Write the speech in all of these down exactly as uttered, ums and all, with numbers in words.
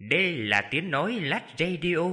Đây là tiếng nói Lát Radio.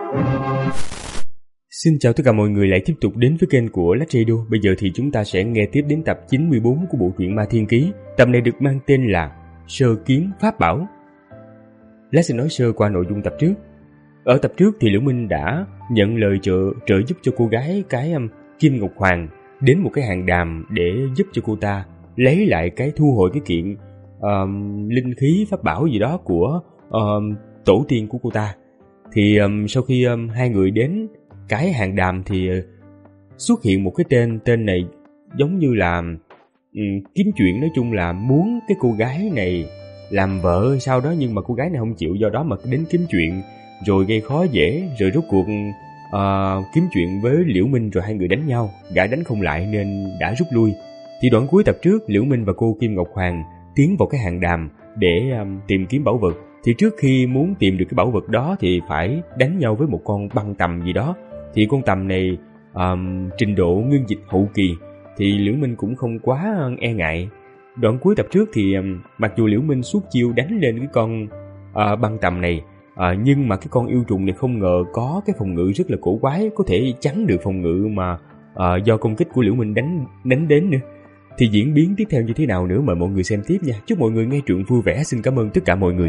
Xin chào tất cả mọi người lại tiếp tục đến với kênh của Lát Radio. Bây giờ thì chúng ta sẽ nghe tiếp đến tập chín mươi bốn của bộ truyện Ma Thiên Ký. Tập này được mang tên là Sơ Kiến Pháp Bảo. Lát sẽ nói sơ qua nội dung tập trước. Ở tập trước thì Liễu Minh đã nhận lời trợ trợ giúp cho cô gái cái um, Kim Ngọc Hoàng đến một cái hàng đàm để giúp cho cô ta lấy lại cái thu hồi cái kiện um, linh khí pháp bảo gì đó của um, tổ tiên của cô ta. Thì um, sau khi um, hai người đến cái hàng đàm thì uh, xuất hiện một cái tên tên này giống như là um, kiếm chuyện, nói chung là muốn cái cô gái này làm vợ hay sao đó, nhưng mà cô gái này không chịu, do đó mà đến kiếm chuyện rồi gây khó dễ, rồi rốt cuộc uh, kiếm chuyện với Liễu Minh rồi hai người đánh nhau, gã đánh không lại nên đã rút lui. Thì đoạn cuối tập trước, Liễu Minh và cô Kim Ngọc Hoàng tiến vào cái hàng đàm để um, tìm kiếm bảo vật. Thì trước khi muốn tìm được cái bảo vật đó thì phải đánh nhau với một con băng tầm gì đó. Thì con tầm này um, trình độ ngưng dịch hậu kỳ, thì Liễu Minh cũng không quá e ngại. Đoạn cuối tập trước thì um, mặc dù Liễu Minh suốt chiêu đánh lên cái con uh, băng tầm này, uh, nhưng mà cái con yêu trùng này không ngờ có cái phòng ngự rất là cổ quái, có thể chắn được phòng ngự mà uh, do công kích của Liễu Minh đánh đánh đến nữa. Thì diễn biến tiếp theo như thế nào nữa mời mọi người xem tiếp nha. Chúc mọi người nghe truyện vui vẻ. Xin cảm ơn tất cả mọi người.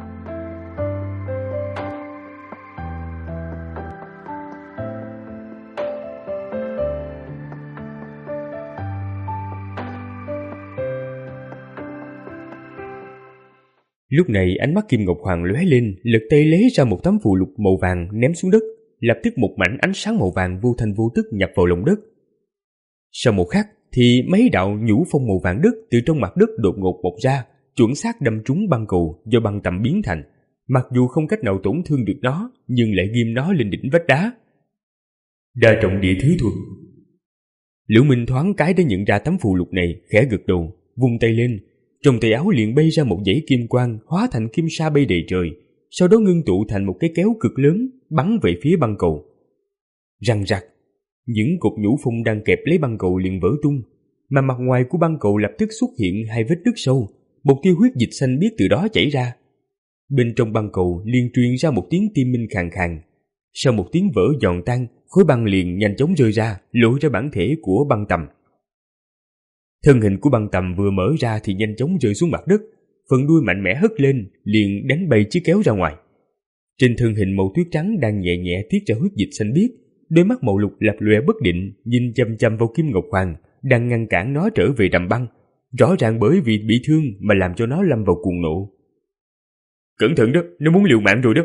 Lúc này ánh mắt Kim Ngọc Hoàng lóe lên, lật tay lấy ra một tấm phù lục màu vàng ném xuống đất. Lập tức một mảnh ánh sáng màu vàng vô thanh vô tức nhập vào lòng đất. Sau một khắc thì mấy đạo nhũ phong màu vàng đất từ trong mặt đất đột ngột bộc ra, chuẩn xác đâm trúng băng cầu do băng tầm biến thành. Mặc dù không cách nào tổn thương được nó, nhưng lại ghim nó lên đỉnh vách đá. Đa trọng địa thứ thuật. Liễu Minh thoáng cái đã nhận ra tấm phù lục này, khẽ gật đầu, vung tay lên. Trong tay áo liền bay ra một dãy kim quang hóa thành kim sa bay đầy trời, sau đó ngưng tụ thành một cái kéo cực lớn bắn về phía băng cầu. Răng rắc, những cột nhũ phong đang kẹp lấy băng cầu liền vỡ tung, mà mặt ngoài của băng cầu lập tức xuất hiện hai vết nứt sâu, một tia huyết dịch xanh biếc từ đó chảy ra. Bên trong băng cầu liền truyền ra một tiếng tim minh khàn khàn. Sau một tiếng vỡ giòn tan, khối băng liền nhanh chóng rơi ra, lộ ra bản thể của băng tầm. Thân hình của băng tầm vừa mở ra thì nhanh chóng rơi xuống mặt đất, phần đuôi mạnh mẽ hất lên, liền đánh bay chiếc kéo ra ngoài. Trên thân hình màu tuyết trắng đang nhẹ nhẹ tiết ra huyết dịch xanh biếc, đôi mắt màu lục lập lòe bất định, nhìn chăm chăm vào Kim Ngọc Hoàng đang ngăn cản nó trở về đầm băng, rõ ràng bởi vì bị thương mà làm cho nó lâm vào cuồng nộ. Cẩn thận đó, nó muốn liều mạng rồi đó.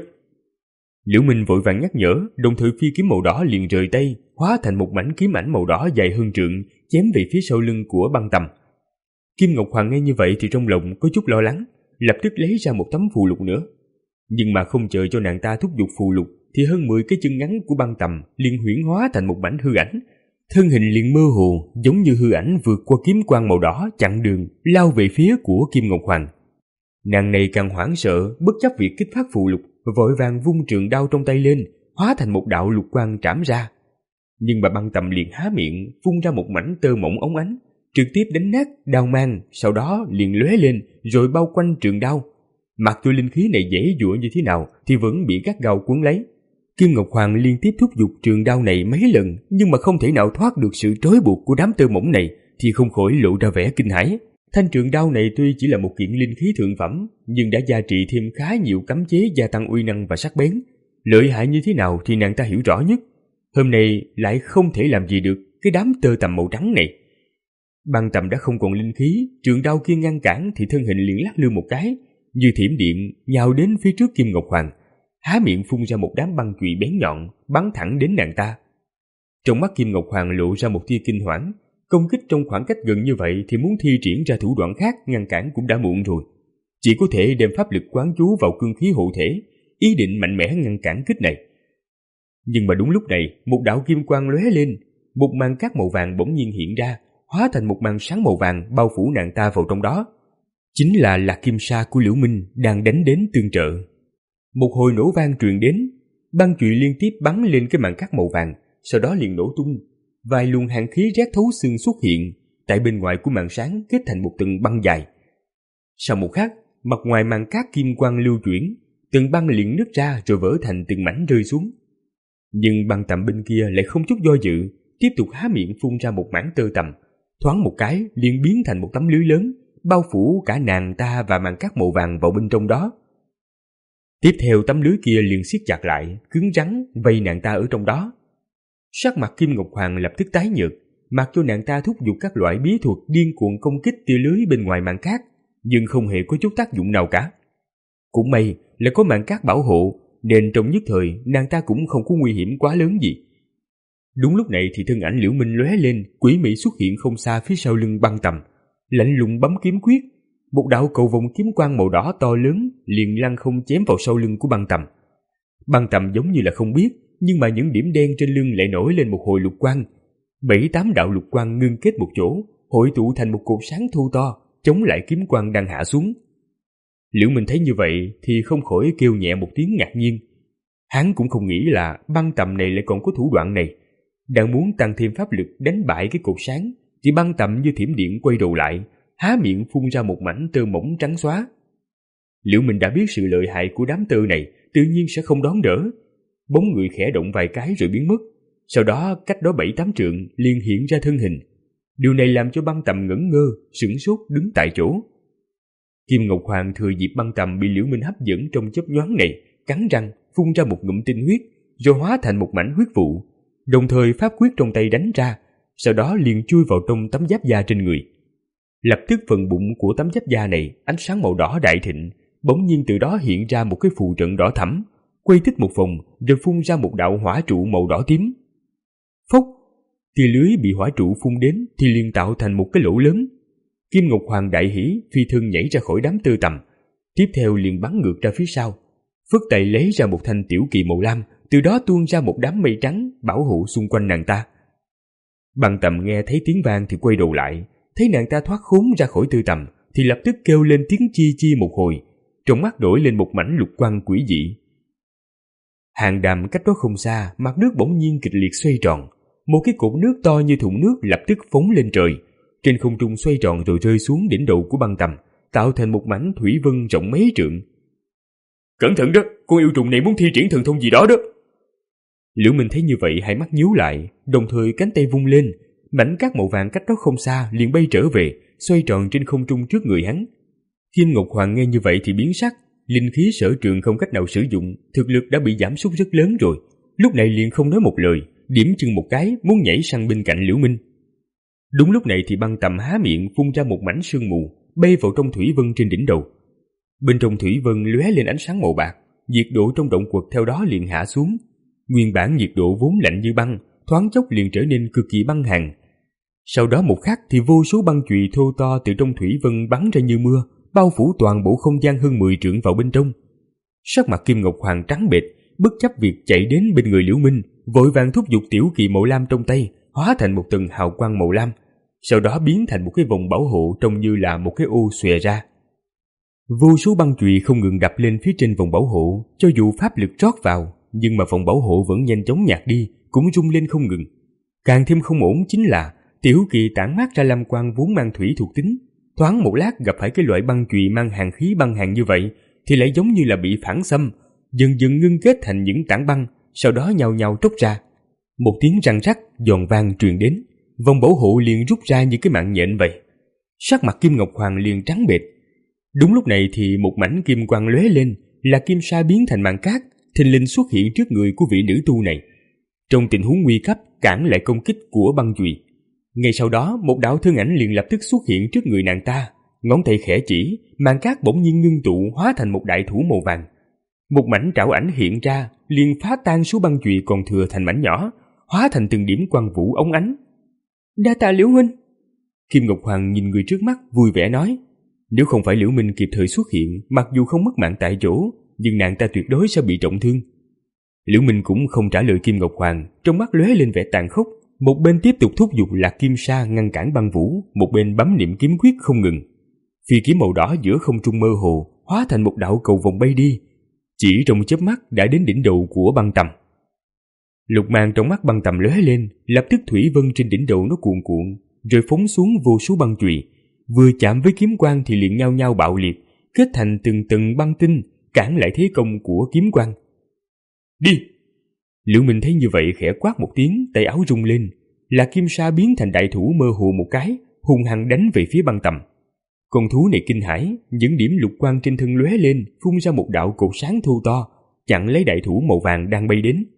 Liễu Minh vội vàng nhắc nhở, đồng thời phi kiếm màu đỏ liền rời tay, hóa thành một mảnh kiếm ảnh màu đỏ dài hơn trượng, chém về phía sau lưng của băng tầm. Kim Ngọc Hoàng nghe như vậy thì trong lòng có chút lo lắng, lập tức lấy ra một tấm phù lục nữa. Nhưng mà không chờ cho nàng ta thúc giục phù lục thì hơn mười cái chân ngắn của băng tầm liền huyễn hóa thành một mảnh hư ảnh. Thân hình liền mơ hồ, giống như hư ảnh vượt qua kiếm quang màu đỏ chặn đường, lao về phía của Kim Ngọc Hoàng. Nàng này càng hoảng sợ, bất chấp việc kích phát phù lục, vội vàng vung trường đao trong tay lên, hóa thành một đạo lục quang trảm ra. Nhưng mà băng tầm liền há miệng, phun ra một mảnh tơ mỏng óng ánh, trực tiếp đánh nát đao mang, sau đó liền lóe lên rồi bao quanh trường đao. Mặc dù linh khí này dễ dụa như thế nào thì vẫn bị gắt gao cuốn lấy. Kim Ngọc Hoàng liên tiếp thúc giục trường đao này mấy lần, nhưng mà không thể nào thoát được sự trói buộc của đám tơ mỏng này, thì không khỏi lộ ra vẻ kinh hãi. Thanh trường đao này tuy chỉ là một kiện linh khí thượng phẩm, nhưng đã gia trị thêm khá nhiều cấm chế gia tăng uy năng và sắc bén. Lợi hại như thế nào thì nàng ta hiểu rõ nhất. Hôm nay lại không thể làm gì được cái đám tơ tằm màu trắng này. Băng tầm đã không còn linh khí, trường đao kia ngăn cản thì thân hình liền lắc lư một cái, như thiểm điện nhào đến phía trước Kim Ngọc Hoàng, há miệng phun ra một đám băng chùy bén nhọn bắn thẳng đến nàng ta. Trong mắt Kim Ngọc Hoàng lộ ra một tia kinh hoảng, công kích trong khoảng cách gần như vậy thì muốn thi triển ra thủ đoạn khác ngăn cản cũng đã muộn rồi, chỉ có thể đem pháp lực quán chú vào cương khí hộ thể, ý định mạnh mẽ ngăn cản kích này. Nhưng mà đúng lúc này, một đạo kim quang lóe lên, một màn cát màu vàng bỗng nhiên hiện ra, hóa thành một màn sáng màu vàng bao phủ nàng ta vào trong đó. Chính là Lạc Kim Sa của Liễu Minh đang đánh đến tương trợ. Một hồi nổ vang truyền đến, băng chùy liên tiếp bắn lên cái màn cát màu vàng, sau đó liền nổ tung. Vài luồng hàn khí rét thấu xương xuất hiện, tại bên ngoài của màn sáng kết thành một tầng băng dài. Sau một khắc, mặt ngoài màn cát kim quang lưu chuyển, từng băng liền nứt ra rồi vỡ thành từng mảnh rơi xuống. Nhưng băng tầm bên kia lại không chút do dự, tiếp tục há miệng phun ra một mảng tơ tằm, thoáng một cái liền biến thành một tấm lưới lớn, bao phủ cả nàng ta và màn cát màu vàng vào bên trong đó. Tiếp theo tấm lưới kia liền siết chặt lại, cứng rắn vây nàng ta ở trong đó. Sắc mặt Kim Ngọc Hoàng lập tức tái nhợt, mặc cho nàng ta thúc giục các loại bí thuật điên cuồng công kích tia lưới bên ngoài màn cát, nhưng không hề có chút tác dụng nào cả. Cũng may là có màn cát bảo hộ, nên trong nhất thời nàng ta cũng không có nguy hiểm quá lớn gì. Đúng lúc này thì thân ảnh Liễu Minh lóe lên, quỷ mị xuất hiện không xa phía sau lưng băng tầm, lạnh lùng bấm kiếm quyết, một đạo cầu vồng kiếm quang màu đỏ to lớn liền lăng không chém vào sau lưng của băng tầm. Băng tầm giống như là không biết, nhưng mà những điểm đen trên lưng lại nổi lên một hồi lục quang. Bảy tám đạo lục quang ngưng kết một chỗ, hội tụ thành một cột sáng thô to, chống lại kiếm quang đang hạ xuống. Liễu Minh thấy như vậy thì không khỏi kêu nhẹ một tiếng ngạc nhiên. Hắn cũng không nghĩ là băng tầm này lại còn có thủ đoạn này. Đang muốn tăng thêm pháp lực đánh bại cái cột sáng, thì băng tầm như thiểm điện quay đầu lại, há miệng phun ra một mảnh tơ mỏng trắng xóa. Liễu Minh đã biết sự lợi hại của đám tơ này, tự nhiên sẽ không đón đỡ. Bóng người khẽ động vài cái rồi biến mất, sau đó cách đó bảy tám trượng liền hiện ra thân hình. Điều này làm cho băng tầm ngẩn ngơ, sửng sốt đứng tại chỗ. Kim Ngọc Hoàng thừa dịp băng tầm bị Liễu Minh hấp dẫn trong chớp nhoáng này, cắn răng phun ra một ngụm tinh huyết, rồi hóa thành một mảnh huyết vụ, đồng thời pháp quyết trong tay đánh ra, sau đó liền chui vào trong tấm giáp da trên người. Lập tức phần bụng của tấm giáp da này ánh sáng màu đỏ đại thịnh, bỗng nhiên từ đó hiện ra một cái phù trận đỏ thẫm, quay thích một vòng rồi phun ra một đạo hỏa trụ màu đỏ tím. Phốc, tia lưới bị hỏa trụ phun đến thì liền tạo thành một cái lỗ lớn. Kim Ngọc Hoàng đại hỉ, phi thân nhảy ra khỏi đám tơ tằm, tiếp theo liền bắn ngược ra phía sau, phất tay lấy ra một thanh tiểu kỳ màu lam, từ đó tuôn ra một đám mây trắng bảo hộ xung quanh nàng ta. Băng tầm nghe thấy tiếng vang thì quay đầu lại, thấy nàng ta thoát khốn ra khỏi tơ tằm thì lập tức kêu lên tiếng chi chi một hồi, trong mắt đổi lên một mảnh lục quang quỷ dị. Hàng đàm cách đó không xa, mặt nước bỗng nhiên kịch liệt xoay tròn, một cái cột nước to như thùng nước lập tức phóng lên trời, trên không trung xoay tròn rồi rơi xuống đỉnh đầu của băng tầm, tạo thành một mảnh thủy vân rộng mấy trượng. Cẩn thận đó, con yêu trùng này muốn thi triển thần thông gì đó đó. Liễu Minh thấy như vậy hai mắt nhíu lại, đồng thời cánh tay vung lên, mảnh cát màu vàng cách đó không xa liền bay trở về, xoay tròn trên không trung trước người hắn. Kim Ngọc Hoàng nghe như vậy thì biến sắc, linh khí sở trường không cách nào sử dụng, thực lực đã bị giảm sút rất lớn rồi, lúc này liền không nói một lời, điểm chân một cái muốn nhảy sang bên cạnh Liễu Minh. Đúng lúc này thì băng tầm há miệng phun ra một mảnh sương mù, bay vào trong thủy vân trên đỉnh đầu. Bên trong thủy vân lóe lên ánh sáng màu bạc, nhiệt độ trong động quật theo đó liền hạ xuống. Nguyên bản nhiệt độ vốn lạnh như băng, thoáng chốc liền trở nên cực kỳ băng hàn. Sau đó một khắc thì vô số băng chùy thô to từ trong thủy vân bắn ra như mưa, bao phủ toàn bộ không gian hơn mười trượng vào bên trong. Sắc mặt Kim Ngọc Hoàng trắng bệch, bất chấp việc chạy đến bên người Liễu Minh, vội vàng thúc giục tiểu kỳ màu lam trong tay, hóa thành một tầng hào quang màu lam, sau đó biến thành một cái vòng bảo hộ trông như là một cái ô xòe ra. Vô số băng chùy không ngừng đập lên phía trên vòng bảo hộ, cho dù pháp lực trót vào, nhưng mà vòng bảo hộ vẫn nhanh chóng nhạt đi, cũng rung lên không ngừng. Càng thêm không ổn chính là tiểu kỳ tản mát ra lam quang vốn mang thủy thuộc tính, thoáng một lát gặp phải cái loại băng chùy mang hàn khí băng hàn như vậy thì lại giống như là bị phản xâm, dần dần ngưng kết thành những tảng băng, sau đó nhào nhào tróc ra. Một tiếng răng rắc giòn vang truyền đến, vòng bảo hộ liền rút ra như cái mạng nhện vậy. Sắc mặt Kim Ngọc Hoàng liền trắng bệch. Đúng lúc này thì một mảnh kim quang lóe lên, là kim sa biến thành màn cát, thình lình xuất hiện trước người của vị nữ tu này. Trong tình huống nguy cấp cản lại công kích của băng chùy. Ngay sau đó một đạo thân ảnh liền lập tức xuất hiện trước người nàng ta, ngón tay khẽ chỉ, màn cát bỗng nhiên ngưng tụ hóa thành một đại thủ màu vàng. Một mảnh trảo ảnh hiện ra, liền phá tan số băng chùy còn thừa thành mảnh nhỏ, hóa thành từng điểm quang vũ óng ánh. Đa tạ Liễu huynh. Kim Ngọc Hoàng nhìn người trước mắt vui vẻ nói. Nếu không phải Liễu Minh kịp thời xuất hiện, mặc dù không mất mạng tại chỗ, nhưng nàng ta tuyệt đối sẽ bị trọng thương. Liễu Minh cũng không trả lời Kim Ngọc Hoàng, trong mắt lóe lên vẻ tàn khốc, một bên tiếp tục thúc giục Lạc Kim Sa ngăn cản băng vũ, một bên bấm niệm kiếm quyết không ngừng. Phi kiếm màu đỏ giữa không trung mơ hồ hóa thành một đạo cầu vòng bay đi, chỉ trong chớp mắt đã đến đỉnh đầu của băng tầm. Lục mang trong mắt băng tầm lóe lên, lập tức thủy vân trên đỉnh đầu nó cuồn cuộn, rồi phóng xuống vô số băng chùy, vừa chạm với kiếm quang thì liền nhao nhao bạo liệt, kết thành từng tầng băng tinh, cản lại thế công của kiếm quang. Đi! Liễu Minh thấy như vậy khẽ quát một tiếng, tay áo rung lên, là kim sa biến thành đại thủ mơ hồ một cái, hung hăng đánh về phía Băng Tầm. Con thú này kinh hãi, những điểm lục quang trên thân lóe lên, phun ra một đạo cột sáng thô to, chặn lấy đại thủ màu vàng đang bay đến.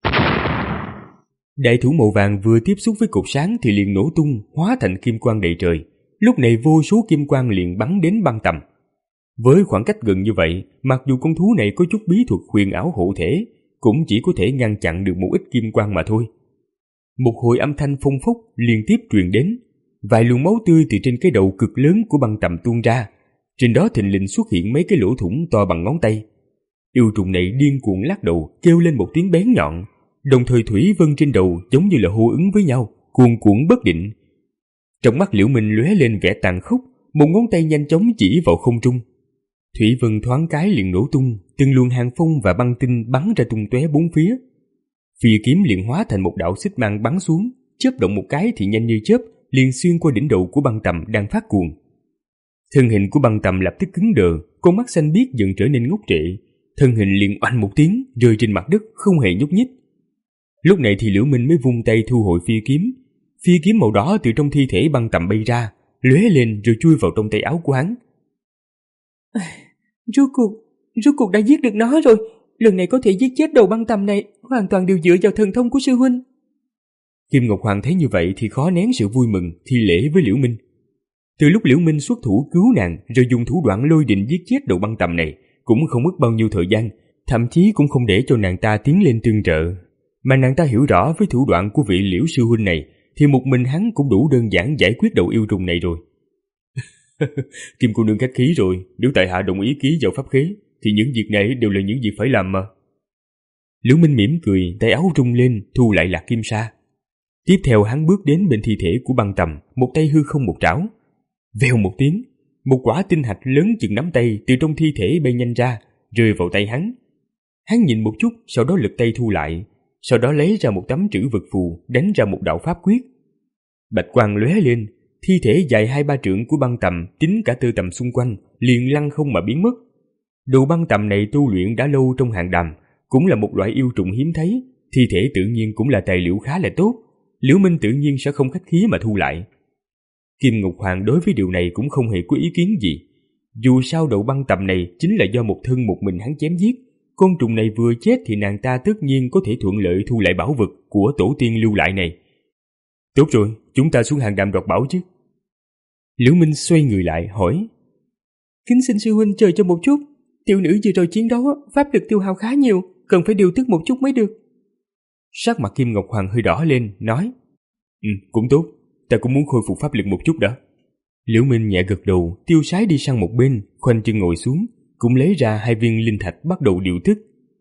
Đại thủ màu vàng vừa tiếp xúc với cột sáng thì liền nổ tung, hóa thành kim quang đầy trời. Lúc này vô số kim quang liền bắn đến Băng Tầm. Với khoảng cách gần như vậy, mặc dù con thú này có chút bí thuật huyền ảo hộ thể, cũng chỉ có thể ngăn chặn được một ít kim quang mà thôi. Một hồi âm thanh phong phốc liên tiếp truyền đến, vài luồng máu tươi từ trên cái đầu cực lớn của Băng Tầm tuôn ra, trên đó thình lình xuất hiện mấy cái lỗ thủng to bằng ngón tay. Yêu trùng này điên cuồng lắc đầu, kêu lên một tiếng bén nhọn, đồng thời thủy vân trên đầu giống như là hô ứng với nhau, cuồn cuộn bất định. Trong mắt Liễu Minh lóe lên vẻ tàn khốc, một ngón tay nhanh chóng chỉ vào không trung. Thủy vân thoáng cái liền nổ tung, từng luồng hàng phong và băng tinh bắn ra tung tóe bốn phía. Phi kiếm liền hóa thành một đạo xích mang bắn xuống, chớp động một cái thì nhanh như chớp, liền xuyên qua đỉnh đầu của Băng Tầm đang phát cuồng. Thân hình của Băng Tầm lập tức cứng đờ, con mắt xanh biếc dần trở nên ngốc trệ, thân hình liền oanh một tiếng rơi trên mặt đất không hề nhúc nhích. Lúc này thì Liễu Minh mới vung tay thu hồi phi kiếm. Phi kiếm màu đỏ từ trong thi thể Băng Tầm bay ra, lóe lên rồi chui vào trong tay áo của hắn. Rốt cuộc, rốt cuộc đã giết được nó rồi. Lần này có thể giết chết đầu Băng Tầm này hoàn toàn đều dựa vào thần thông của sư huynh. Kim Ngọc Hoàng thấy như vậy thì khó nén sự vui mừng, thi lễ với Liễu Minh. Từ lúc Liễu Minh xuất thủ cứu nàng rồi dùng thủ đoạn lôi đình giết chết đầu Băng Tầm này cũng không mất bao nhiêu thời gian, thậm chí cũng không để cho nàng ta tiến lên tương trợ. Mà nàng ta hiểu rõ với thủ đoạn của vị Liễu sư huynh này thì một mình hắn cũng đủ đơn giản giải quyết đầu yêu trùng này rồi. Kim cô nương khách khí rồi, nếu tại hạ đồng ý ký vào pháp khế thì những việc này đều là những việc phải làm mà. Liễu Minh mỉm cười, tay áo rung lên thu lại lạc kim sa. Tiếp theo hắn bước đến bên thi thể của Băng Tầm, một tay hư không một trảo. Vèo một tiếng, một quả tinh hạch lớn chừng nắm tay từ trong thi thể bay nhanh ra, rơi vào tay hắn. Hắn nhìn một chút, sau đó lực tay thu lại, sau đó lấy ra một tấm trữ vật phù, đánh ra một đạo pháp quyết. Bạch quang lóe lên, thi thể dài hai ba trượng của Băng Tầm, tính cả tơ tầm xung quanh, liền lăn không mà biến mất. Đồ Băng Tầm này tu luyện đã lâu trong hàng đàm, cũng là một loại yêu trùng hiếm thấy, thi thể tự nhiên cũng là tài liệu khá là tốt. Liễu Minh tự nhiên sẽ không khách khí mà thu lại. Kim Ngọc Hoàng đối với điều này cũng không hề có ý kiến gì. Dù sao đầu Băng Tầm này chính là do một thân một mình hắn chém giết, con trùng này vừa chết thì nàng ta tất nhiên có thể thuận lợi thu lại bảo vật của tổ tiên lưu lại này. Tốt rồi, chúng ta xuống hàng đàm đoạt bảo chứ. Liễu Minh xoay người lại hỏi: Kính xin sư huynh chờ cho một chút, tiểu nữ vừa rồi chiến đấu pháp lực tiêu hao khá nhiều, cần phải điều tức một chút mới được. Sắc mặt Kim Ngọc Hoàng hơi đỏ lên, nói: Ừ, cũng tốt, ta cũng muốn khôi phục pháp lực một chút đã. Liễu Minh nhẹ gật đầu, tiêu sái đi sang một bên, khoanh chân ngồi xuống, cũng lấy ra hai viên linh thạch bắt đầu điều tức.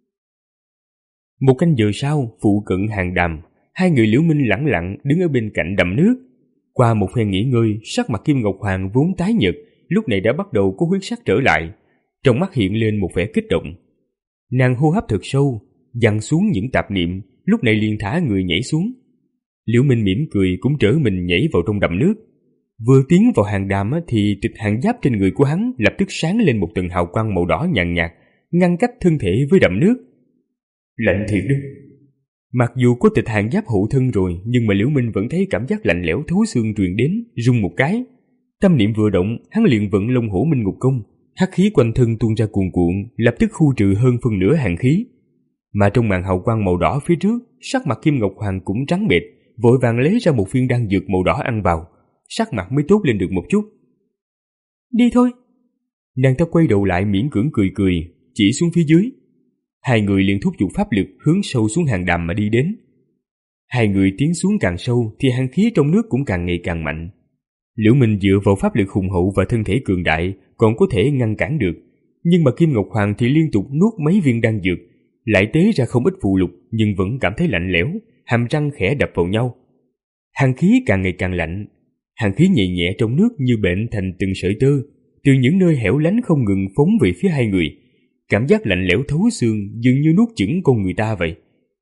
Một canh giờ sau, phụ cận hàng đàm, hai người Liễu Minh lẳng lặng đứng ở bên cạnh đầm nước. Qua một phen nghỉ ngơi, sắc mặt Kim Ngọc Hoàng vốn tái nhợt, lúc này đã bắt đầu có huyết sắc trở lại, trong mắt hiện lên một vẻ kích động. Nàng hô hấp thật sâu, dằn xuống những tạp niệm, lúc này liền thả người nhảy xuống. Liễu Minh mỉm cười cũng trở mình nhảy vào trong đầm nước. Vừa tiến vào hàng đàm thì tịch hàng giáp trên người của hắn lập tức sáng lên một tầng hào quang màu đỏ nhàn nhạt, ngăn cách thân thể với đầm nước. Lạnh thiệt đấy. Mặc dù có tịch hàng giáp hộ thân rồi, nhưng mà Liễu Minh vẫn thấy cảm giác lạnh lẽo thấu xương truyền đến, rung một cái. Tâm niệm vừa động, hắn liền vận Long Hổ Minh Ngục Công, hắc khí quanh thân tuôn ra cuồn cuộn, lập tức khu trừ hơn phân nửa hàn khí. Mà trong màn hào quang màu đỏ phía trước, sắc mặt Kim Ngọc Hoàng cũng trắng bệch, vội vàng lấy ra một viên đan dược màu đỏ ăn vào, sắc mặt mới tốt lên được một chút. Đi thôi. Nàng ta quay đầu lại miễn cưỡng cười cười, chỉ xuống phía dưới. Hai người liền thúc giục pháp lực hướng sâu xuống hàng đàm mà đi đến. Hai người tiến xuống càng sâu thì hàn khí trong nước cũng càng ngày càng mạnh. Liễu Minh dựa vào pháp lực hùng hậu và thân thể cường đại còn có thể ngăn cản được, nhưng mà Kim Ngọc Hoàng thì liên tục nuốt mấy viên đan dược, lại tế ra không ít phụ lục nhưng vẫn cảm thấy lạnh lẽo, hàm răng khẽ đập vào nhau. Hàn khí càng ngày càng lạnh, hàn khí nhẹ nhẹ trong nước như bệnh thành từng sợi tơ, từ những nơi hẻo lánh không ngừng phóng về phía hai người. Cảm giác lạnh lẽo thấu xương dường như nuốt chửng con người ta vậy.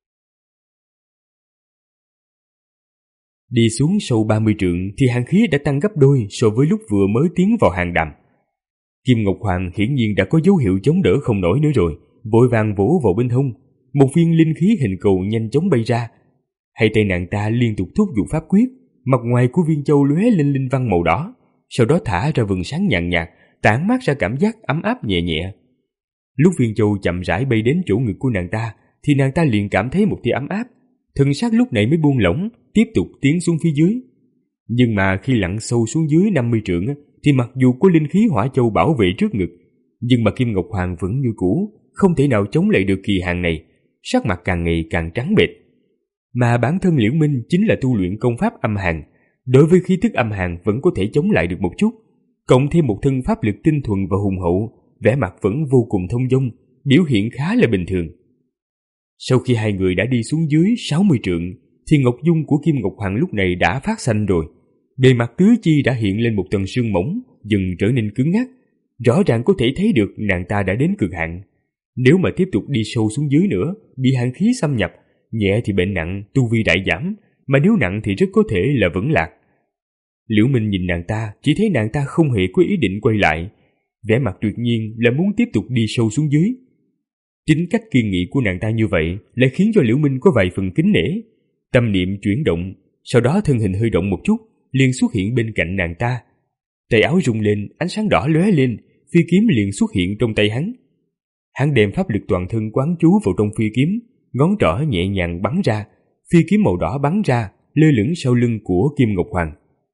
Đi xuống sâu ba mươi trượng thì hàn khí đã tăng gấp đôi so với lúc vừa mới tiến vào hàng đàm. Kim Ngọc Hoàng hiển nhiên đã có dấu hiệu chống đỡ không nổi nữa rồi, vội vàng vỗ vào bên hông. Một viên linh khí hình cầu nhanh chóng bay ra. Hai tay nàng ta liên tục thúc giục pháp quyết, mặt ngoài của viên châu lóe lên linh văn màu đỏ, sau đó thả ra vầng sáng nhàn nhạt, tản mát ra cảm giác ấm áp nhẹ nhẹ. Lúc viên châu chậm rãi bay đến chỗ ngực của nàng ta, thì nàng ta liền cảm thấy một tia ấm áp, thần sắc lúc này mới buông lỏng, tiếp tục tiến xuống phía dưới. Nhưng mà khi lặn sâu xuống dưới năm mươi trượng, thì mặc dù có linh khí hỏa châu bảo vệ trước ngực, nhưng mà Kim Ngọc Hoàng vẫn như cũ, không thể nào chống lại được kỳ hạn này, sắc mặt càng ngày càng trắng bệch. Mà bản thân Liễu Minh chính là tu luyện công pháp âm hàn, đối với khí tức âm hàn vẫn có thể chống lại được một chút, cộng thêm một thân pháp lực tinh thuần và hùng hậu, vẻ mặt vẫn vô cùng thông dong, biểu hiện khá là bình thường. Sau khi hai người đã đi xuống dưới sáu mươi trượng, thì ngọc dung của Kim Ngọc Hoàng lúc này đã phát xanh rồi. Bề mặt tứ chi đã hiện lên một tầng sương mỏng, dần trở nên cứng ngắc. Rõ ràng có thể thấy được nàng ta đã đến cực hạn. Nếu mà tiếp tục đi sâu xuống dưới nữa, bị hàn khí xâm nhập, nhẹ thì bệnh nặng, tu vi đại giảm, mà nếu nặng thì rất có thể là vẫn lạc. Liễu Minh nhìn nàng ta, chỉ thấy nàng ta không hề có ý định quay lại, vẻ mặt tuyệt nhiên là muốn tiếp tục đi sâu xuống dưới. Chính cách kiên nghị của nàng ta như vậy lại khiến cho Liễu Minh có vài phần kính nể. Tâm niệm chuyển động, sau đó thân hình hơi động một chút, liền xuất hiện bên cạnh nàng ta. Tay áo rung lên, ánh sáng đỏ lóe lên, phi kiếm liền xuất hiện trong tay hắn. Hắn đem pháp lực toàn thân quán chú vào trong phi kiếm, ngón trỏ nhẹ nhàng bắn ra, phi kiếm màu đỏ bắn ra, lơ lửng sau lưng của Kim Ngọc Hoàng.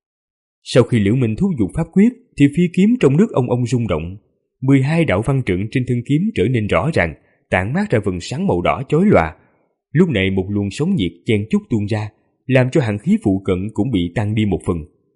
Sau khi Liễu Minh thúc giục pháp quyết, thì phi kiếm trong nước ông ông rung động, mười hai đạo văn trận trên thân kiếm trở nên rõ ràng, tản mát ra vầng sáng màu đỏ chói lòa. Lúc này một luồng sóng nhiệt chen chúc tuôn ra, làm cho hàn khí phụ cận cũng bị tăng đi một phần.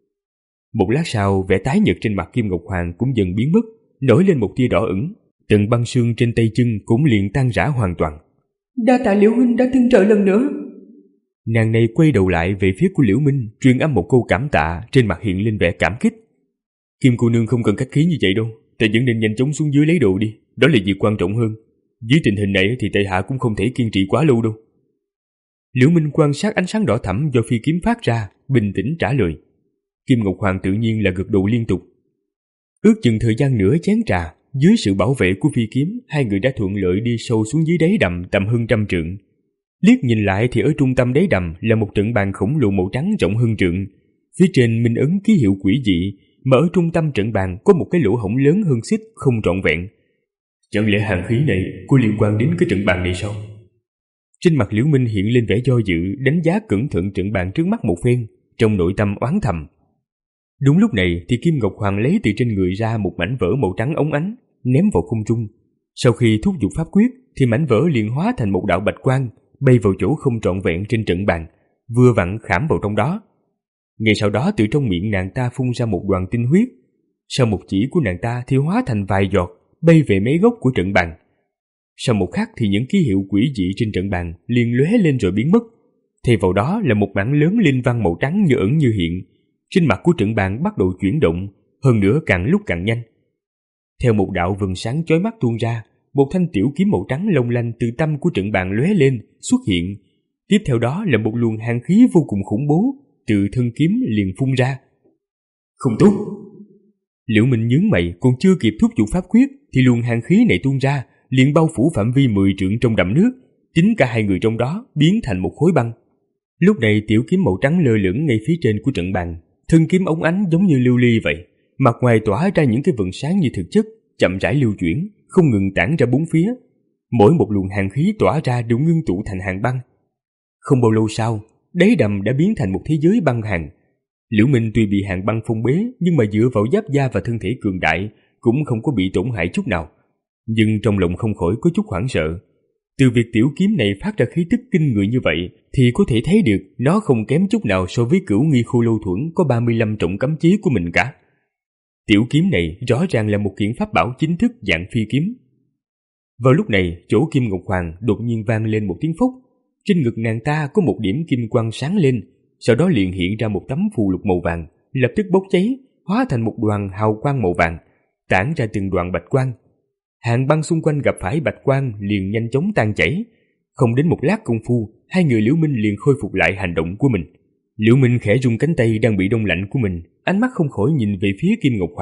Một lát sau, vẻ tái nhợt trên mặt Kim Ngọc Hoàng cũng dần biến mất, nổi lên một tia đỏ ửng, từng băng xương trên tay chân cũng liền tan rã hoàn toàn. Đa tạ Liễu huynh đã tương trợ lần nữa. Nàng này quay đầu lại về phía của Liễu Minh, truyền âm một câu cảm tạ, trên mặt hiện lên vẻ cảm kích. Kim cô nương không cần khách khí như vậy đâu, ta vẫn nên nhanh chóng xuống dưới lấy đồ đi, đó là việc quan trọng hơn. Dưới tình hình này thì tại hạ cũng không thể kiên trì quá lâu đâu. Liễu Minh quan sát ánh sáng đỏ thẫm do phi kiếm phát ra, bình tĩnh trả lời. Kim Ngọc Hoàng tự nhiên là gật đầu liên tục. Ước chừng thời gian nửa chén trà, dưới sự bảo vệ của phi kiếm, hai người đã thuận lợi đi sâu xuống dưới đáy đầm tầm hơn trăm trượng. Liếc nhìn lại thì ở trung tâm đáy đầm là một trận bàn khổng lồ màu trắng rộng hơn trượng. Phía trên minh ấn ký hiệu quỷ dị, mà ở trung tâm trận bàn có một cái lỗ hổng lớn hơn xích không trọn vẹn. Chẳng lẽ hàn khí này có liên quan đến cái trận bàn này sao? Trên mặt Liễu Minh hiện lên vẻ do dự, đánh giá cẩn thận trận bàn trước mắt một phen, trong nội tâm oán thầm. Đúng lúc này thì Kim Ngọc Hoàng lấy từ trên người ra một mảnh vỡ màu trắng óng ánh, ném vào không trung. Sau khi thúc giục pháp quyết thì mảnh vỡ liền hóa thành một đạo bạch quang, bay vào chỗ không trọn vẹn trên trận bàn, vừa vặn khảm vào trong đó. Ngay sau đó từ trong miệng nàng ta phun ra một đoàn tinh huyết, sau một chỉ của nàng ta thì hóa thành vài giọt, bay về mấy góc của trận bàn. Sau một khắc thì những ký hiệu quỷ dị trên trận bàn liền lóe lên rồi biến mất. Thay vào đó là một mảng lớn linh văn màu trắng như ẩn như hiện. Trên mặt của trận bàn bắt đầu chuyển động, hơn nữa càng lúc càng nhanh. Theo một đạo vầng sáng chói mắt tuôn ra, một thanh tiểu kiếm màu trắng long lanh từ tâm của trận bàn lóe lên, xuất hiện. Tiếp theo đó là một luồng hàn khí vô cùng khủng bố từ thân kiếm liền phun ra. Không tốt! Liễu Minh nhướng mày, còn chưa kịp thúc giục pháp quyết thì luồng hàn khí này tuôn ra, liền bao phủ phạm vi mười trượng trong đầm nước, chính cả hai người trong đó biến thành một khối băng. Lúc này tiểu kiếm màu trắng lơ lửng ngay phía trên của trận bàn, thân kiếm óng ánh giống như lưu ly vậy, mặt ngoài tỏa ra những cái vầng sáng như thực chất, chậm rãi lưu chuyển, không ngừng tản ra bốn phía. Mỗi một luồng hàn khí tỏa ra đều ngưng tụ thành hàn băng. Không bao lâu sau, đáy đầm đã biến thành một thế giới băng hàn. Liễu Minh tuy bị hàn băng phong bế, nhưng mà dựa vào giáp da và thân thể cường đại, cũng không có bị tổn hại chút nào. Nhưng trong lòng không khỏi có chút hoảng sợ. Từ việc tiểu kiếm này phát ra khí tức kinh người như vậy, thì có thể thấy được nó không kém chút nào so với Cửu Nghi Khô Lâu Thuẫn có ba mươi lăm trọng cấm chế của mình cả. Tiểu kiếm này rõ ràng là một kiện pháp bảo chính thức dạng phi kiếm. Vào lúc này, chỗ Kim Ngọc Hoàng đột nhiên vang lên một tiếng phốc. Trên ngực nàng ta có một điểm kim quang sáng lên, sau đó liền hiện ra một tấm phù lục màu vàng, lập tức bốc cháy, hóa thành một đoàn hào quang màu vàng, tản ra từng đoạn bạch quang. Hàn băng xung quanh gặp phải bạch quang liền nhanh chóng tan chảy. Không đến một lát công phu, hai người Liễu Minh liền khôi phục lại hành động của mình. Liễu Minh khẽ rung cánh tay đang bị đông lạnh của mình, ánh mắt không khỏi nhìn về phía Kim Ngọc Hoàng.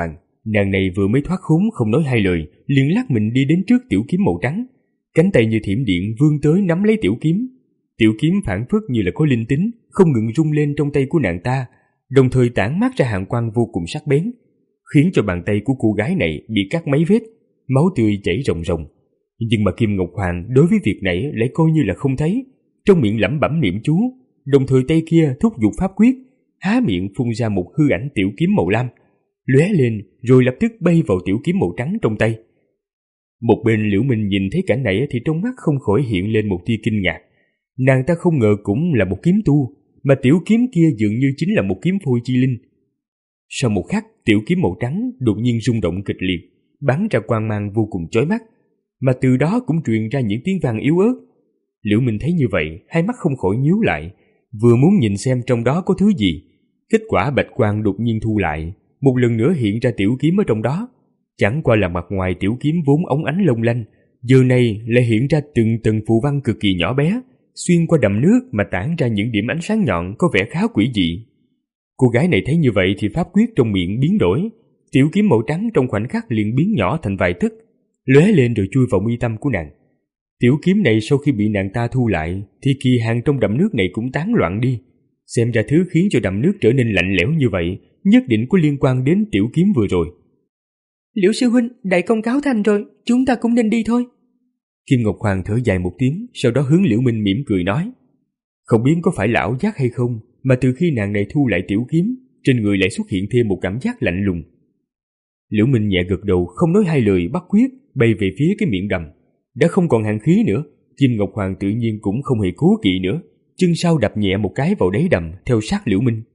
Nàng này vừa mới thoát khốn không nói hai lời, liền lắc mình đi đến trước tiểu kiếm màu trắng, cánh tay như thiểm điện vươn tới nắm lấy tiểu kiếm. Tiểu kiếm phảng phất như là có linh tính, không ngừng rung lên trong tay của nàng ta, đồng thời tản mát ra hàn quang vô cùng sắc bén, khiến cho bàn tay của cô gái này bị cắt mấy vết, máu tươi chảy ròng ròng. Nhưng mà Kim Ngọc Hoàng đối với việc này lại coi như là không thấy, trong miệng lẩm bẩm niệm chú, đồng thời tay kia thúc giục pháp quyết, há miệng phun ra một hư ảnh tiểu kiếm màu lam, lóe lên rồi lập tức bay vào tiểu kiếm màu trắng trong tay. Một bên Liễu Minh nhìn thấy cảnh này thì trong mắt không khỏi hiện lên một tia kinh ngạc. Nàng ta không ngờ cũng là một kiếm tu, mà tiểu kiếm kia dường như chính là một kiếm phôi chi linh. Sau một khắc, tiểu kiếm màu trắng đột nhiên rung động kịch liệt, bắn ra quang mang vô cùng chói mắt, mà từ đó cũng truyền ra những tiếng vang yếu ớt. Liễu Minh thấy như vậy, hai mắt không khỏi nhíu lại, vừa muốn nhìn xem trong đó có thứ gì, kết quả bạch quang đột nhiên thu lại, một lần nữa hiện ra tiểu kiếm ở trong đó. Chẳng qua là mặt ngoài tiểu kiếm vốn óng ánh long lanh, giờ này lại hiện ra từng tầng phù văn cực kỳ nhỏ bé, xuyên qua đầm nước mà tản ra những điểm ánh sáng nhọn có vẻ khá quỷ dị. Cô gái này thấy như vậy thì pháp quyết trong miệng biến đổi, tiểu kiếm màu trắng trong khoảnh khắc liền biến nhỏ thành vài tấc, lóe lên rồi chui vào mi tâm của nàng. Tiểu kiếm này sau khi bị nàng ta thu lại thì kỳ hàng trong đầm nước này cũng tán loạn đi. Xem ra thứ khiến cho đầm nước trở nên lạnh lẽo như vậy nhất định có liên quan đến tiểu kiếm vừa rồi. Liễu sư huynh, đại công cáo thành rồi, chúng ta cũng nên đi thôi. Kim Ngọc Hoàng thở dài một tiếng, sau đó hướng Liễu Minh mỉm cười nói. Không biết có phải là ảo giác hay không, mà từ khi nàng này thu lại tiểu kiếm, trên người lại xuất hiện thêm một cảm giác lạnh lùng. Liễu Minh nhẹ gật đầu, không nói hai lời, bắt quyết bay về phía cái miệng đầm. Đã không còn hàn khí nữa, Kim Ngọc Hoàng tự nhiên cũng không hề cố kỵ nữa, chân sau đập nhẹ một cái vào đáy đầm theo sát Liễu Minh.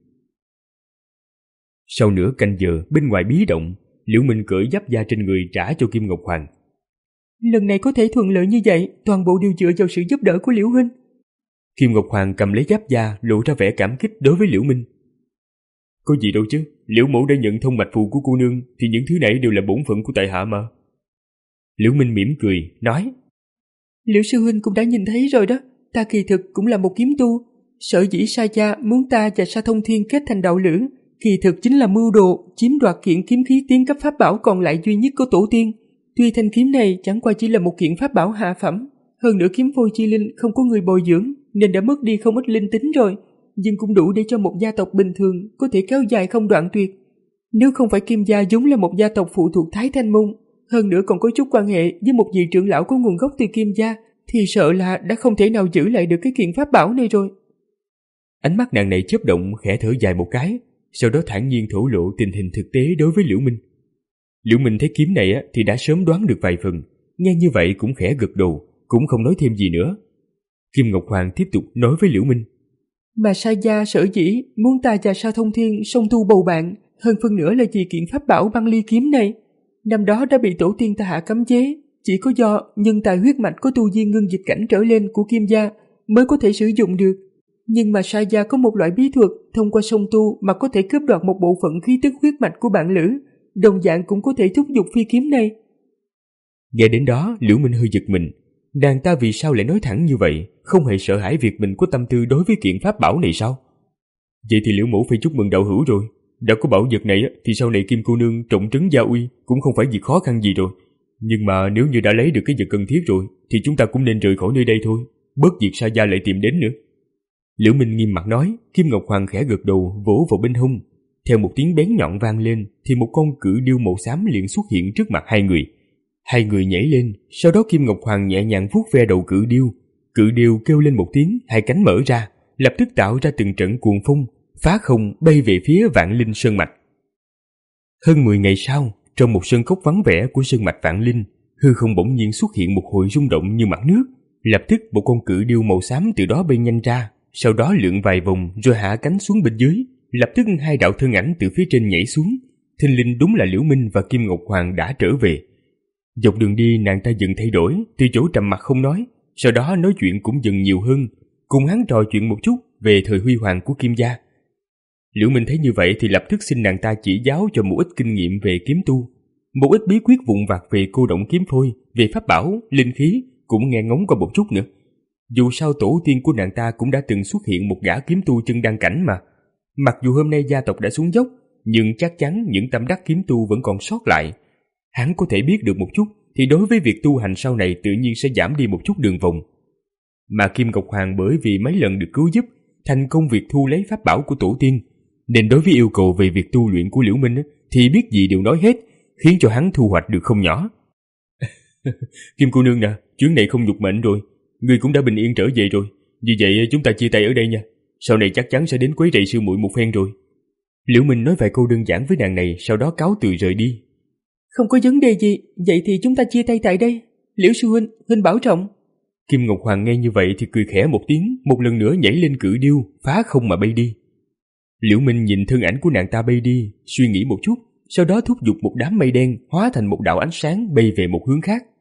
Sau nửa canh giờ, bên ngoài bí động, Liễu Minh cởi giáp da trên người trả cho Kim Ngọc Hoàng. Lần này có thể thuận lợi như vậy, toàn bộ đều dựa vào sự giúp đỡ của Liễu huynh. Kim Ngọc Hoàng cầm lấy giáp da, lộ ra vẻ cảm kích đối với Liễu Minh. Có gì đâu chứ, Liễu mẫu đã nhận thông mạch phù của cô nương thì những thứ này đều là bổn phận của tại hạ mà. Liễu Minh mỉm cười, nói. Liễu sư huynh cũng đã nhìn thấy rồi đó, ta kỳ thực cũng là một kiếm tu. Sở dĩ Sa Gia muốn ta và Sa Thông Thiên kết thành đạo lữ, kỳ thực chính là mưu đồ chiếm đoạt kiện kiếm khí tiến cấp pháp bảo còn lại duy nhất của tổ tiên. Tuy thanh kiếm này chẳng qua chỉ là một kiện pháp bảo hạ phẩm, hơn nữa kiếm phôi chi linh không có người bồi dưỡng nên đã mất đi không ít linh tính rồi, nhưng cũng đủ để cho một gia tộc bình thường có thể kéo dài không đoạn tuyệt. Nếu không phải Kim gia vốn là một gia tộc phụ thuộc Thái Thanh Môn, hơn nữa còn có chút quan hệ với một vị trưởng lão có nguồn gốc từ Kim gia, thì sợ là đã không thể nào giữ lại được cái kiện pháp bảo này rồi. Ánh mắt nàng này chớp động, khẽ thở dài một cái, sau đó thản nhiên thổ lộ tình hình thực tế đối với Liễu Minh. Liễu Minh thấy kiếm này thì đã sớm đoán được vài phần, nghe như vậy cũng khẽ gật đầu, cũng không nói thêm gì nữa. Kim Ngọc Hoàng tiếp tục nói với Liễu Minh. Mà Sa Gia sở dĩ muốn ta và Sa Thông Thiên song tu bầu bạn, hơn phân nửa là vì kiện pháp bảo băng ly kiếm này. Năm đó đã bị tổ tiên ta hạ cấm chế, chỉ có do nhân tài huyết mạch có tu vi ngưng dịch cảnh trở lên của Kim gia mới có thể sử dụng được. Nhưng mà Sa Gia có một loại bí thuật thông qua song tu mà có thể cướp đoạt một bộ phận khí tức huyết mạch của bạn lữ, đồng dạng cũng có thể thúc giục phi kiếm này. Nghe đến đó, Liễu Minh hơi giật mình. Nàng ta vì sao lại nói thẳng như vậy, không hề sợ hãi việc mình có tâm tư đối với kiện pháp bảo này sao? Vậy thì Liễu mẫu phải chúc mừng đạo hữu rồi. Đã có bảo vật này thì sau này Kim cô nương trọng trấn gia uy cũng không phải việc khó khăn gì rồi. Nhưng mà nếu như đã lấy được cái vật cần thiết rồi thì chúng ta cũng nên rời khỏi nơi đây thôi, bớt việc Sa Gia lại tìm đến nữa. Liễu Minh nghiêm mặt nói. Kim Ngọc Hoàng khẽ gật đầu, vỗ vào bên hông. Theo một tiếng bén nhọn vang lên thì một con cự điêu màu xám liền xuất hiện trước mặt hai người. Hai người nhảy lên, sau đó Kim Ngọc Hoàng nhẹ nhàng vuốt ve đầu cự điêu. Cự điêu kêu lên một tiếng, hai cánh mở ra, lập tức tạo ra từng trận cuồng phong, phá không bay về phía Vạn Linh Sơn Mạch. Hơn mười ngày sau, trong một sơn cốc vắng vẻ của sơn mạch Vạn Linh, hư không bỗng nhiên xuất hiện một hồi rung động như mặt nước. Lập tức một con cự điêu màu xám từ đó bay nhanh ra, sau đó lượn vài vòng rồi hạ cánh xuống bên dưới. Lập tức hai đạo thân ảnh từ phía trên nhảy xuống. Thình lình đúng là Liễu Minh và Kim Ngọc Hoàng đã trở về. Dọc đường đi nàng ta dần thay đổi, từ chỗ trầm mặc không nói, sau đó nói chuyện cũng dần nhiều hơn, cùng hắn trò chuyện một chút về thời huy hoàng của Kim gia. Liễu Minh thấy như vậy thì lập tức xin nàng ta chỉ giáo cho một ít kinh nghiệm về kiếm tu, một ít bí quyết vụn vặt về cô động kiếm phôi, về pháp bảo, linh khí cũng nghe ngóng qua một chút nữa. Dù sao tổ tiên của nàng ta cũng đã từng xuất hiện một gã kiếm tu chân đăng cảnh mà. Mặc dù hôm nay gia tộc đã xuống dốc, nhưng chắc chắn những tâm đắc kiếm tu vẫn còn sót lại. Hắn có thể biết được một chút, thì đối với việc tu hành sau này tự nhiên sẽ giảm đi một chút đường vòng. Mà Kim Ngọc Hoàng bởi vì mấy lần được cứu giúp, thành công việc thu lấy pháp bảo của tổ tiên, nên đối với yêu cầu về việc tu luyện của Liễu Minh thì biết gì đều nói hết, khiến cho hắn thu hoạch được không nhỏ. Kim cô nương nè, chuyến này không nhục mệnh rồi, ngươi cũng đã bình yên trở về rồi. Vì vậy chúng ta chia tay ở đây nha. Sau này chắc chắn sẽ đến quấy rầy sư muội một phen rồi. Liễu Minh nói vài câu đơn giản với nàng này, sau đó cáo từ rời đi. Không có vấn đề gì, vậy thì chúng ta chia tay tại đây. Liễu sư huynh, huynh bảo trọng. Kim Ngọc Hoàng nghe như vậy thì cười khẽ một tiếng, một lần nữa nhảy lên cự điêu, phá không mà bay đi. Liễu Minh nhìn thân ảnh của nàng ta bay đi, suy nghĩ một chút, sau đó thúc giục một đám mây đen hóa thành một đạo ánh sáng bay về một hướng khác.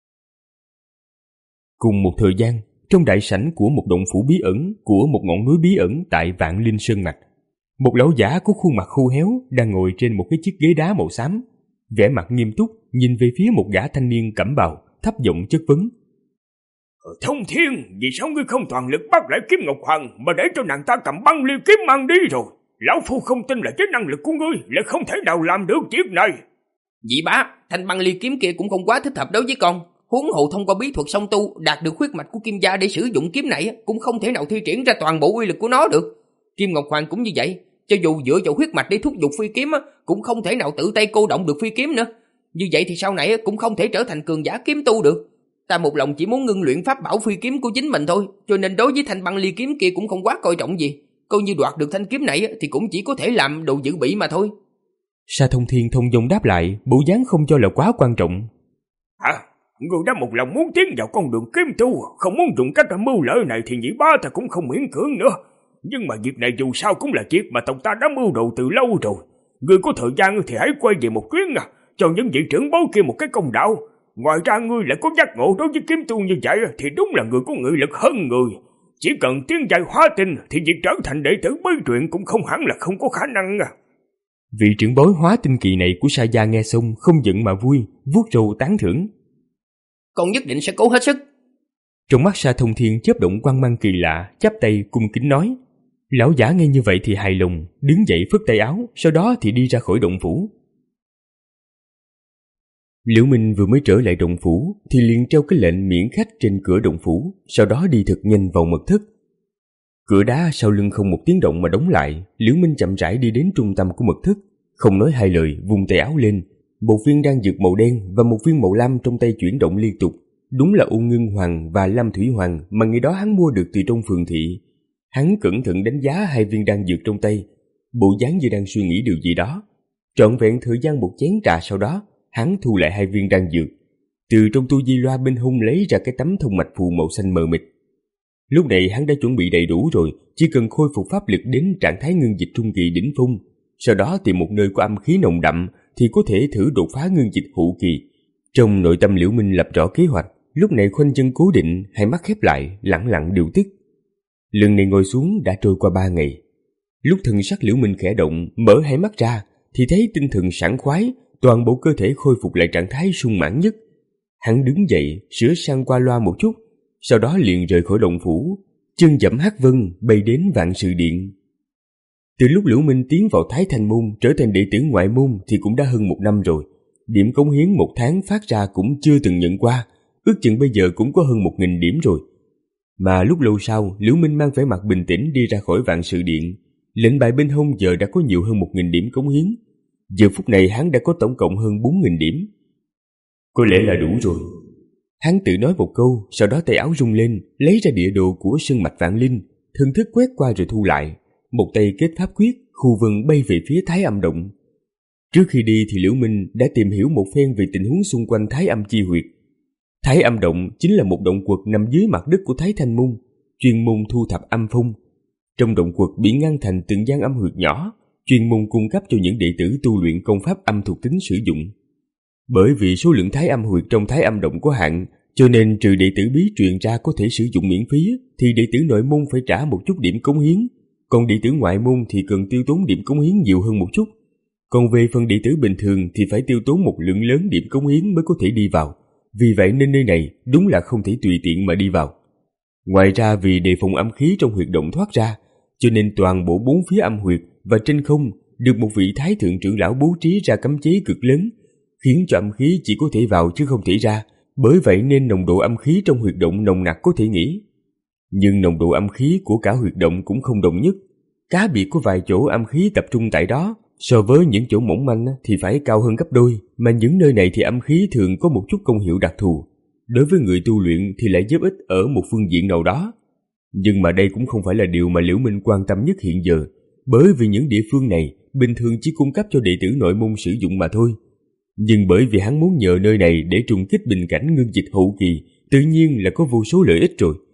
Cùng một thời gian, trong đại sảnh của một động phủ bí ẩn của một ngọn núi bí ẩn tại Vạn Linh Sơn Mạch, một lão giả có khuôn mặt khô héo đang ngồi trên một cái chiếc ghế đá màu xám, vẻ mặt nghiêm túc nhìn về phía một gã thanh niên cẩm bào, thấp giọng chất vấn. Thông Thiên, vì sao ngươi không toàn lực bắt lại Kim Ngọc Hoàng mà để cho nàng ta cầm băng liêu kiếm mang đi rồi? Lão phu không tin là với năng lực của ngươi lại không thể nào làm được việc này. Dĩ bá, thanh băng liêu kiếm kia cũng không quá thích hợp đối với con. Huống hồ thông qua bí thuật song tu đạt được huyết mạch của Kim gia để sử dụng kiếm này cũng không thể nào thi triển ra toàn bộ uy lực của nó được. Kim Ngọc Hoàng cũng như vậy, cho dù dựa vào huyết mạch để thúc giục phi kiếm cũng không thể nào tự tay cô động được phi kiếm nữa. Như vậy thì sau này cũng không thể trở thành cường giả kiếm tu được. Ta một lòng chỉ muốn ngưng luyện pháp bảo phi kiếm của chính mình thôi, cho nên đối với thanh băng ly kiếm kia cũng không quá coi trọng gì. Coi như đoạt được thanh kiếm này thì cũng chỉ có thể làm đồ dự bị mà thôi. Sa Thông Thiên thông dong đáp lại, bộ dáng không cho là quá quan trọng. Hả? Ngươi đã một lòng muốn tiến vào con đường kiếm tu, không muốn dùng cách mưu lợi này thì nhị bá ta cũng không miễn cưỡng nữa. Nhưng mà việc này dù sao cũng là việc mà tộc ta đã mưu đồ từ lâu rồi. Ngươi có thời gian thì hãy quay về một chuyến à, cho những vị trưởng bối kia một cái công đạo. Ngoài ra ngươi lại có giác ngộ đối với kiếm tu như vậy thì đúng là người có nghị lực hơn người. Chỉ cần tiến giai hóa tinh thì việc trở thành đệ tử bí truyền cũng không hẳn là không có khả năng à. Vị trưởng bối hóa tinh kỳ này của Sa gia nghe xong không giận mà vui, vuốt râu tán thưởng. Con nhất định sẽ cố hết sức. Trong mắt Sa Thông Thiên chớp động quang mang kỳ lạ, chắp tay cung kính nói. Lão giả nghe như vậy thì hài lòng, đứng dậy phất tay áo, sau đó thì đi ra khỏi động phủ. Liễu Minh vừa mới trở lại động phủ thì liền treo cái lệnh miễn khách trên cửa động phủ, sau đó đi thật nhanh vào mật thất. Cửa đá sau lưng không một tiếng động mà đóng lại. Liễu Minh chậm rãi đi đến trung tâm của mật thất, không nói hai lời, vung tay áo lên, một viên đan dược màu đen và một viên màu lam trong tay chuyển động liên tục. Đúng là Ôn Ngưng Hoàng và Lam Thủy Hoàng mà ngày đó hắn mua được từ trong phường thị. Hắn cẩn thận đánh giá hai viên đan dược trong tay, bộ dáng như đang suy nghĩ điều gì đó. Trọn vẹn thời gian một chén trà sau đó, hắn thu lại hai viên đan dược, từ trong tu di loa bên hông lấy ra cái tấm thông mạch phù màu xanh mờ mịt. Lúc này hắn đã chuẩn bị đầy đủ rồi, chỉ cần khôi phục pháp lực đến trạng thái ngưng dịch trung kỳ đỉnh phong, sau đó tìm một nơi có âm khí nồng đậm thì có thể thử đột phá ngưng dịch hậu kỳ. Trong nội tâm Liễu Minh lập rõ kế hoạch, lúc này khoanh chân cố định, hai mắt khép lại, lặng lặng điều tức. Lần này ngồi xuống đã trôi qua ba ngày. Lúc thần sắc Liễu Minh khẽ động, mở hai mắt ra thì thấy tinh thần sảng khoái, toàn bộ cơ thể khôi phục lại trạng thái sung mãn nhất. Hắn đứng dậy, sửa sang qua loa một chút, sau đó liền rời khỏi động phủ, chân dẫm hắc vân bay đến Vạn Sự Điện. Từ lúc Liễu Minh tiến vào Thái Thanh môn trở thành đệ tử ngoại môn thì cũng đã hơn một năm rồi. Điểm cống hiến một tháng phát ra cũng chưa từng nhận qua, ước chừng bây giờ cũng có hơn một nghìn điểm rồi. Mà lúc lâu sau, Liễu Minh mang vẻ mặt bình tĩnh đi ra khỏi Vạn Sự Điện. Lệnh bài bên hông giờ đã có nhiều hơn một nghìn điểm cống hiến. Giờ phút này hắn đã có tổng cộng hơn bốn nghìn điểm. Có lẽ là đủ rồi. Hắn tự nói một câu, sau đó tay áo rung lên, lấy ra địa đồ của Sơn Mạch Vạn Linh, thần thức quét qua rồi thu lại. Một tay kết pháp quyết, khu vân bay về phía Thái Âm Động. Trước khi đi thì Liễu Minh đã tìm hiểu một phen về tình huống xung quanh Thái Âm Chi Huyệt. Thái Âm Động chính là một động quật nằm dưới mặt đất của Thái Thanh môn, chuyên môn thu thập âm phong. Trong động quật bị ngăn thành từng gian âm huyệt nhỏ, chuyên môn cung cấp cho những đệ tử tu luyện công pháp âm thuộc tính sử dụng. Bởi vì số lượng Thái Âm huyệt trong Thái Âm Động có hạn, cho nên trừ đệ tử bí truyền ra có thể sử dụng miễn phí, thì đệ tử nội môn phải trả một chút điểm cống hiến, còn đệ tử ngoại môn thì cần tiêu tốn điểm cống hiến nhiều hơn một chút. Còn về phần đệ tử bình thường thì phải tiêu tốn một lượng lớn điểm cống hiến mới có thể đi vào. Vì vậy nên nơi này đúng là không thể tùy tiện mà đi vào. Ngoài ra vì đề phòng âm khí trong huyệt động thoát ra, cho nên toàn bộ bốn phía âm huyệt và trên không được một vị thái thượng trưởng lão bố trí ra cấm chế cực lớn, khiến cho âm khí chỉ có thể vào chứ không thể ra. Bởi vậy nên nồng độ âm khí trong huyệt động nồng nặc có thể nghĩ. Nhưng nồng độ âm khí của cả huyệt động cũng không đồng nhất. Cá biệt có vài chỗ âm khí tập trung tại đó, so với những chỗ mỏng manh thì phải cao hơn gấp đôi, mà những nơi này thì âm khí thường có một chút công hiệu đặc thù. Đối với người tu luyện thì lại giúp ích ở một phương diện nào đó. Nhưng mà đây cũng không phải là điều mà Liễu Minh quan tâm nhất hiện giờ, bởi vì những địa phương này bình thường chỉ cung cấp cho đệ tử nội môn sử dụng mà thôi. Nhưng bởi vì hắn muốn nhờ nơi này để trùng kích bình cảnh ngưng dịch hậu kỳ, tự nhiên là có vô số lợi ích rồi.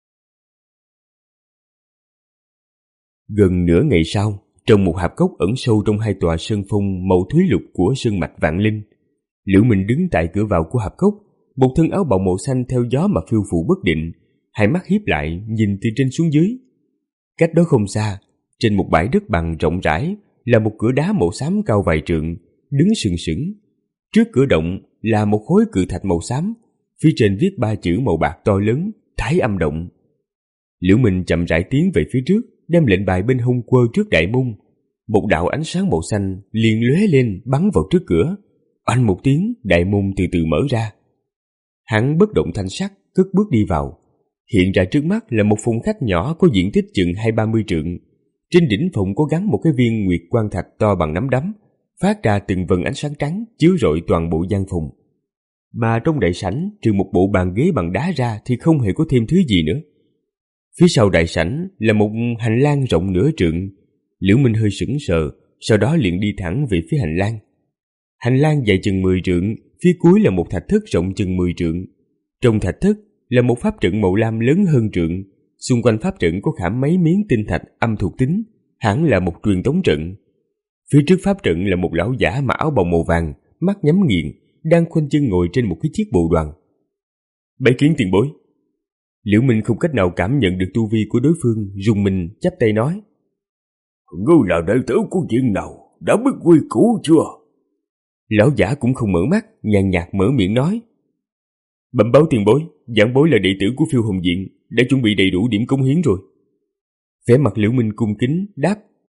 Gần nửa ngày sau, trong một hạp cốc ẩn sâu trong hai tòa sơn phong màu thúy lục của sơn mạch Vạn Linh, Liễu Minh đứng tại cửa vào của hạp cốc, một thân áo bào màu xanh theo gió mà phiêu phù bất định, hai mắt híp lại nhìn từ trên xuống dưới. Cách đó không xa, trên một bãi đất bằng rộng rãi là một cửa đá màu xám cao vài trượng, đứng sừng sững. Trước cửa động là một khối cự thạch màu xám, phía trên viết ba chữ màu bạc to lớn: Thái Âm Động. Liễu Minh chậm rãi tiến về phía trước, đem lệnh bài bên hông quơ trước đại môn. Một đạo ánh sáng màu xanh liền lóe lên bắn vào trước cửa. Oanh một tiếng, đại môn từ từ mở ra. Hắn bất động thanh sắc cất bước đi vào. Hiện ra trước mắt là một phòng khách nhỏ có diện tích chừng hai ba mươi trượng. Trên đỉnh phòng có gắn một cái viên nguyệt quang thạch to bằng nắm đấm, phát ra từng vầng ánh sáng trắng chiếu rọi toàn bộ gian phòng. Mà trong đại sảnh, trừ một bộ bàn ghế bằng đá ra thì không hề có thêm thứ gì nữa. Phía sau đại sảnh là một hành lang rộng nửa trượng. Liễu Minh hơi sững sờ, sau đó liền đi thẳng về phía hành lang. Hành lang dài chừng mười trượng, phía cuối là một thạch thất rộng chừng mười trượng. Trong thạch thất là một pháp trận màu lam lớn hơn trượng. Xung quanh pháp trận có khảm mấy miếng tinh thạch âm thuộc tính, hẳn là một truyền tống trận. Phía trước pháp trận là một lão giả mặc áo bào màu vàng, mắt nhắm nghiền, đang khoanh chân ngồi trên một cái chiếc bồ đoàn. Bái kiến tiền bối. Liễu Minh không cách nào cảm nhận được tu vi của đối phương, rùng mình chắp tay nói: Ngươi là đệ tử của viện nào, đã biết quy củ chưa? Lão giả cũng không mở mắt, nhàn nhạt mở miệng nói: Bẩm báo tiền bối, giảng bối là đệ tử của Phiêu Hồng Viện, đã chuẩn bị đầy đủ điểm cống hiến rồi. Vẻ mặt Liễu Minh cung kính đáp: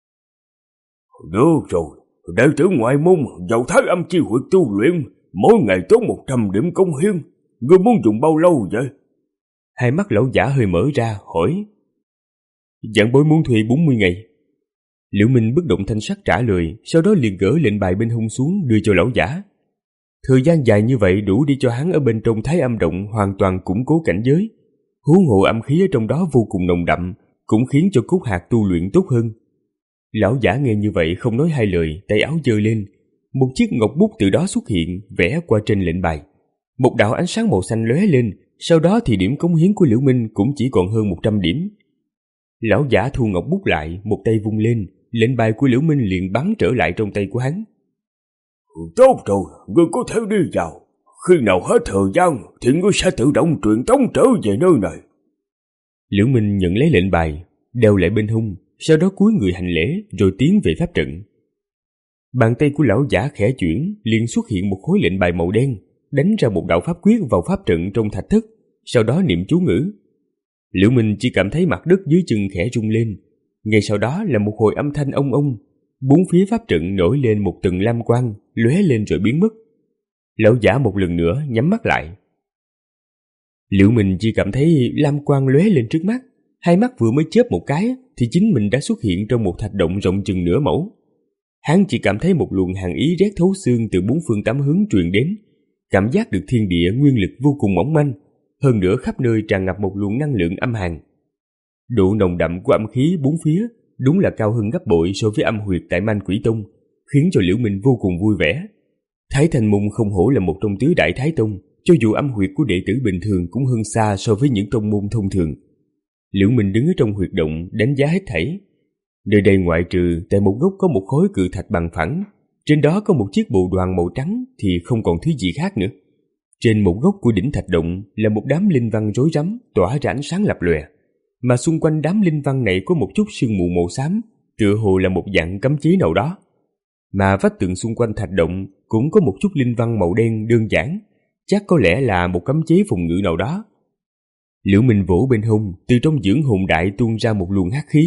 Được rồi, đệ tử ngoại môn vào Thái Âm chi huyệt tu luyện, mỗi ngày tốn một trăm điểm cống hiến. Ngươi muốn dùng bao lâu vậy? Hai mắt lão giả hơi mở ra, hỏi: Giảng bối muốn thuê bốn mươi ngày. Liễu Minh bất động thanh sắc trả lời, sau đó liền gỡ lệnh bài bên hông xuống đưa cho lão giả. Thời gian dài như vậy đủ để cho hắn ở bên trong Thái Âm Động hoàn toàn củng cố cảnh giới. Huống hộ âm khí ở trong đó vô cùng nồng đậm, cũng khiến cho cốt hạt tu luyện tốt hơn. Lão giả nghe như vậy không nói hai lời, tay áo giơ lên, một chiếc ngọc bút từ đó xuất hiện, vẽ qua trên lệnh bài. Một đạo ánh sáng màu xanh lóe lên, sau đó thì điểm cống hiến của Liễu Minh cũng chỉ còn hơn một trăm điểm. Lão giả thu ngọc bút lại, một tay vung lên, lệnh bài của Liễu Minh liền bắn trở lại trong tay của hắn. Tốt rồi, ngươi có thể đi vào. Khi nào hết thời gian thì ngươi sẽ tự động truyền tống trở về nơi này. Liễu Minh nhận lấy lệnh bài, đeo lại bên hông, sau đó cúi người hành lễ rồi tiến về pháp trận. Bàn tay của lão giả khẽ chuyển, liền xuất hiện một khối lệnh bài màu đen, đánh ra một đạo pháp quyết vào pháp trận trong thạch thất, sau đó niệm chú ngữ. Liễu Minh chỉ cảm thấy mặt đất dưới chân khẽ rung lên, ngay sau đó là một hồi âm thanh ông ông, bốn phía pháp trận nổi lên một tầng lam quang, lóe lên rồi biến mất. Lão giả một lần nữa nhắm mắt lại. Liễu Minh chỉ cảm thấy lam quang lóe lên trước mắt, hai mắt vừa mới chớp một cái thì chính mình đã xuất hiện trong một thạch động rộng chừng nửa mẫu. Hắn chỉ cảm thấy một luồng hàn ý rét thấu xương từ bốn phương tám hướng truyền đến, cảm giác được thiên địa nguyên lực vô cùng mỏng manh, hơn nữa khắp nơi tràn ngập một luồng năng lượng âm hàn. Độ nồng đậm của âm khí bốn phía đúng là cao hơn gấp bội so với âm huyệt tại Man Quỷ Tông, khiến cho Liễu Minh vô cùng vui vẻ. Thái Thanh Môn không hổ là một trong tứ đại Thái Tông, cho dù âm huyệt của đệ tử bình thường cũng hơn xa so với những tông môn thông thường. Liễu Minh đứng ở trong huyệt động đánh giá hết thảy. Nơi đây ngoại trừ tại một góc có một khối cự thạch bằng phẳng, trên đó có một chiếc bồ đoàn màu trắng thì không còn thứ gì khác nữa. Trên một góc của đỉnh thạch động là một đám linh văn rối rắm tỏa ra ánh sáng lập lòe, mà xung quanh đám linh văn này có một chút sương mù màu xám, tựa hồ là một dạng cấm chế nào đó. Mà vách tường xung quanh thạch động cũng có một chút linh văn màu đen đơn giản, chắc có lẽ là một cấm chế phòng ngự nào đó. Liễu Minh vỗ bên hông, từ trong dưỡng hồn đại tuôn ra một luồng hắc khí,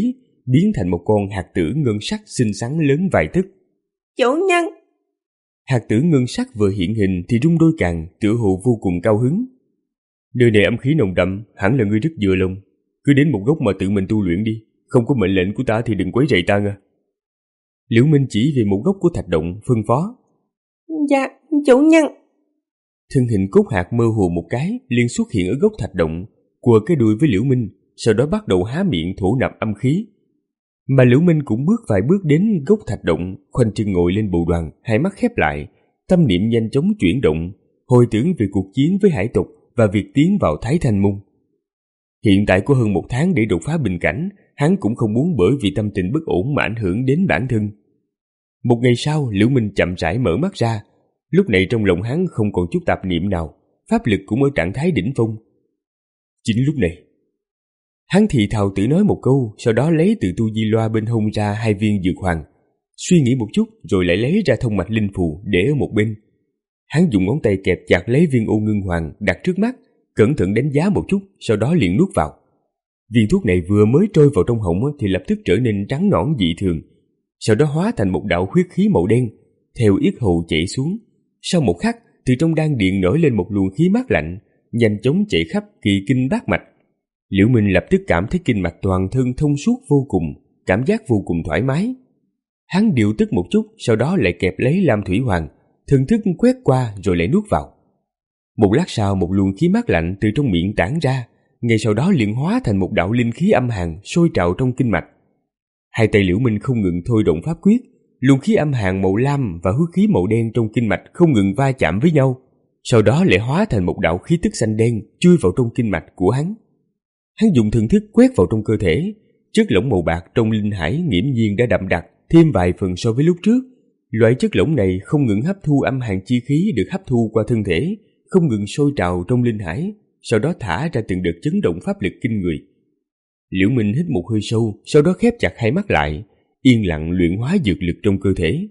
biến thành một con hạt tử ngân sắc xinh xắn lớn vài tấc. Chủ nhân! Hạt tử ngân sắc vừa hiện hình thì rung đôi càng, tựa hồ vô cùng cao hứng. Nơi này âm khí nồng đậm, hẳn là ngươi rất vừa lòng. Cứ đến một gốc mà tự mình tu luyện đi, không có mệnh lệnh của ta thì đừng quấy rầy ta nha. Liễu Minh chỉ về một gốc của thạch động, phân phó. Dạ, chủ nhân. Thân hình cốt hạt mơ hồ một cái, liền xuất hiện ở gốc thạch động, quờ cái đuôi với Liễu Minh, sau đó bắt đầu há miệng thổ nạp âm khí. Mà Liễu Minh cũng bước vài bước đến gốc thạch động, khoanh chân ngồi lên bồ đoàn, hai mắt khép lại, tâm niệm nhanh chóng chuyển động, hồi tưởng về cuộc chiến với hải tộc và việc tiến vào Thái Thanh Môn. Hiện tại có hơn một tháng để đột phá bình cảnh, hắn cũng không muốn bởi vì tâm tình bất ổn mà ảnh hưởng đến bản thân. Một ngày sau, Liễu Minh chậm rãi mở mắt ra. Lúc này trong lòng hắn không còn chút tạp niệm nào, pháp lực cũng ở trạng thái đỉnh phong. Chính lúc này, hắn thì thào tự nói một câu, sau đó lấy từ tu di loa bên hông ra hai viên dược hoàng, suy nghĩ một chút rồi lại lấy ra thông mạch linh phù để ở một bên. Hắn dùng ngón tay kẹp chặt lấy viên ô ngưng hoàng đặt trước mắt, cẩn thận đánh giá một chút, sau đó liền nuốt vào. Viên thuốc này vừa mới trôi vào trong họng thì lập tức trở nên trắng nõn dị thường, sau đó hóa thành một đạo huyết khí màu đen, theo yết hầu chảy xuống. Sau một khắc, từ trong đan điện nổi lên một luồng khí mát lạnh, nhanh chóng chạy khắp kỳ kinh bát mạch. Liễu Minh lập tức cảm thấy kinh mạch toàn thân thông suốt vô cùng, cảm giác vô cùng thoải mái. Hắn điều tức một chút, sau đó lại kẹp lấy Lam Thủy Hoàng, thần thức quét qua rồi lại nuốt vào. Một lát sau, một luồng khí mát lạnh từ trong miệng tản ra, ngay sau đó liền hóa thành một đạo linh khí âm hàn sôi trào trong kinh mạch. Hai tay Liễu Minh không ngừng thôi động pháp quyết, luồng khí âm hàn màu lam và huyết khí màu đen trong kinh mạch không ngừng va chạm với nhau, sau đó lại hóa thành một đạo khí tức xanh đen chui vào trong kinh mạch của hắn. Hắn dùng thần thức quét vào trong cơ thể, chất lỏng màu bạc trong linh hải nghiễm nhiên đã đậm đặc thêm vài phần so với lúc trước. Loại chất lỏng này không ngừng hấp thu âm hàn chi khí được hấp thu qua thân thể, không ngừng sôi trào trong linh hải, sau đó thả ra từng đợt chấn động pháp lực kinh người. Liễu Minh hít một hơi sâu, sau đó khép chặt hai mắt lại, yên lặng luyện hóa dược lực trong cơ thể.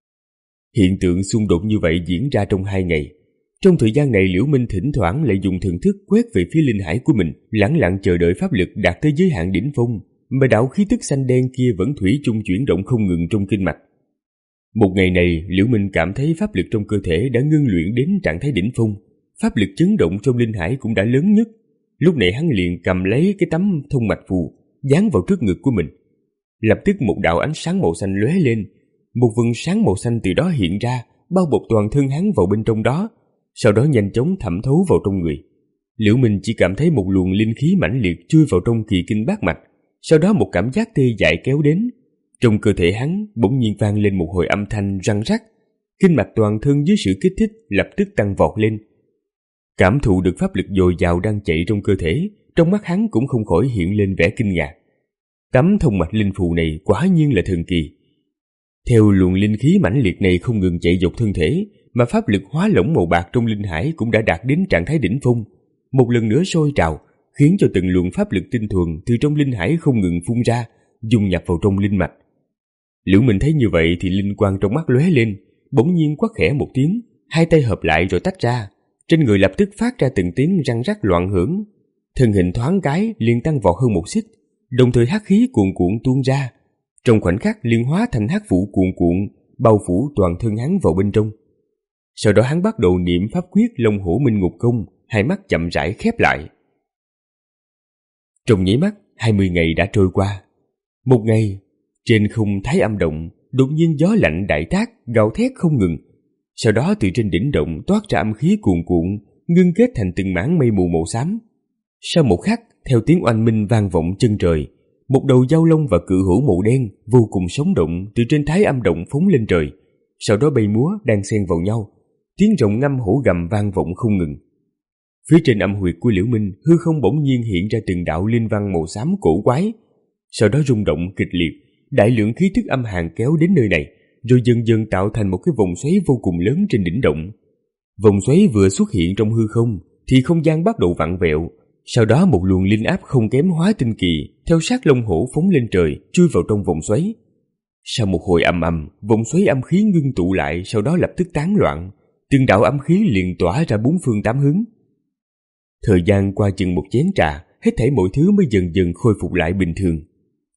Hiện tượng xung đột như vậy diễn ra trong hai ngày. Trong thời gian này, Liễu Minh thỉnh thoảng lại dùng thần thức quét về phía linh hải của mình, lẳng lặng chờ đợi pháp lực đạt tới giới hạn đỉnh phong, mà đạo khí tức xanh đen kia vẫn thủy chung chuyển động không ngừng trong kinh mạch. Một ngày này, Liễu Minh cảm thấy pháp lực trong cơ thể đã ngưng luyện đến trạng thái đỉnh phong, pháp lực chấn động trong linh hải cũng đã lớn nhất. Lúc này hắn liền cầm lấy cái tấm thông mạch phù, dán vào trước ngực của mình. Lập tức một đạo ánh sáng màu xanh lóe lên, một vầng sáng màu xanh từ đó hiện ra, bao bọc toàn thân hắn vào bên trong đó, sau đó nhanh chóng thẩm thấu vào trong người. Liễu Minh chỉ cảm thấy một luồng linh khí mãnh liệt chui vào trong kỳ kinh bát mạch, sau đó một cảm giác tê dại kéo đến. Trong cơ thể hắn bỗng nhiên vang lên một hồi âm thanh răng rắc, kinh mạch toàn thân dưới sự kích thích lập tức tăng vọt lên. Cảm thụ được pháp lực dồi dào đang chạy trong cơ thể, trong mắt hắn cũng không khỏi hiện lên vẻ kinh ngạc. Tấm thông mạch linh phù này quả nhiên là thần kỳ. Theo luồng linh khí mãnh liệt này không ngừng chạy dọc thân thể, mà pháp lực hóa lỏng màu bạc trong linh hải cũng đã đạt đến trạng thái đỉnh phong, một lần nữa sôi trào, khiến cho từng luồng pháp lực tinh thuần từ trong linh hải không ngừng phun ra, dung nhập vào trong linh mạch. Liễu Minh thấy như vậy thì linh quang trong mắt lóe lên, bỗng nhiên quát khẽ một tiếng, hai tay hợp lại rồi tách ra, trên người lập tức phát ra từng tiếng răng rắc loạn hưởng, thân hình thoáng cái liền tăng vọt hơn một xích, đồng thời hắc khí cuồn cuộn tuôn ra, trong khoảnh khắc liền hóa thành hắc vụ cuồn cuộn bao phủ toàn thân hắn vào bên trong. Sau đó hắn bắt đầu niệm pháp quyết Long Hổ Minh Ngục Công, hai mắt chậm rãi khép lại. Trong nháy mắt, hai mươi ngày đã trôi qua. Một ngày, trên không Thái Âm Động đột nhiên gió lạnh đại tác, gào thét không ngừng. Sau đó từ trên đỉnh động toát ra âm khí cuồn cuộn, ngưng kết thành từng mảng mây mù màu xám. Sau một khắc, theo tiếng oanh minh vang vọng chân trời, một đầu dao long và cự hổ màu đen vô cùng sống động từ trên Thái Âm Động phóng lên trời, sau đó bay múa đan xen vào nhau, tiếng rồng ngâm hổ gầm vang vọng không ngừng. Phía trên âm huyệt của Liễu Minh, hư không bỗng nhiên hiện ra từng đạo linh văn màu xám cổ quái, sau đó rung động kịch liệt, đại lượng khí tức âm hàn kéo đến nơi này, rồi dần dần tạo thành một cái vòng xoáy vô cùng lớn trên đỉnh động. Vòng xoáy vừa xuất hiện trong hư không thì không gian bắt đầu vặn vẹo, sau đó một luồng linh áp không kém hóa tinh kỳ theo sát long hổ phóng lên trời, chui vào trong vòng xoáy. Sau một hồi ầm ầm, vòng xoáy âm khí ngưng tụ lại, sau đó lập tức tán loạn, từng đạo âm khí liền tỏa ra bốn phương tám hướng. Thời gian qua chừng một chén trà, hết thảy mọi thứ mới dần dần khôi phục lại bình thường.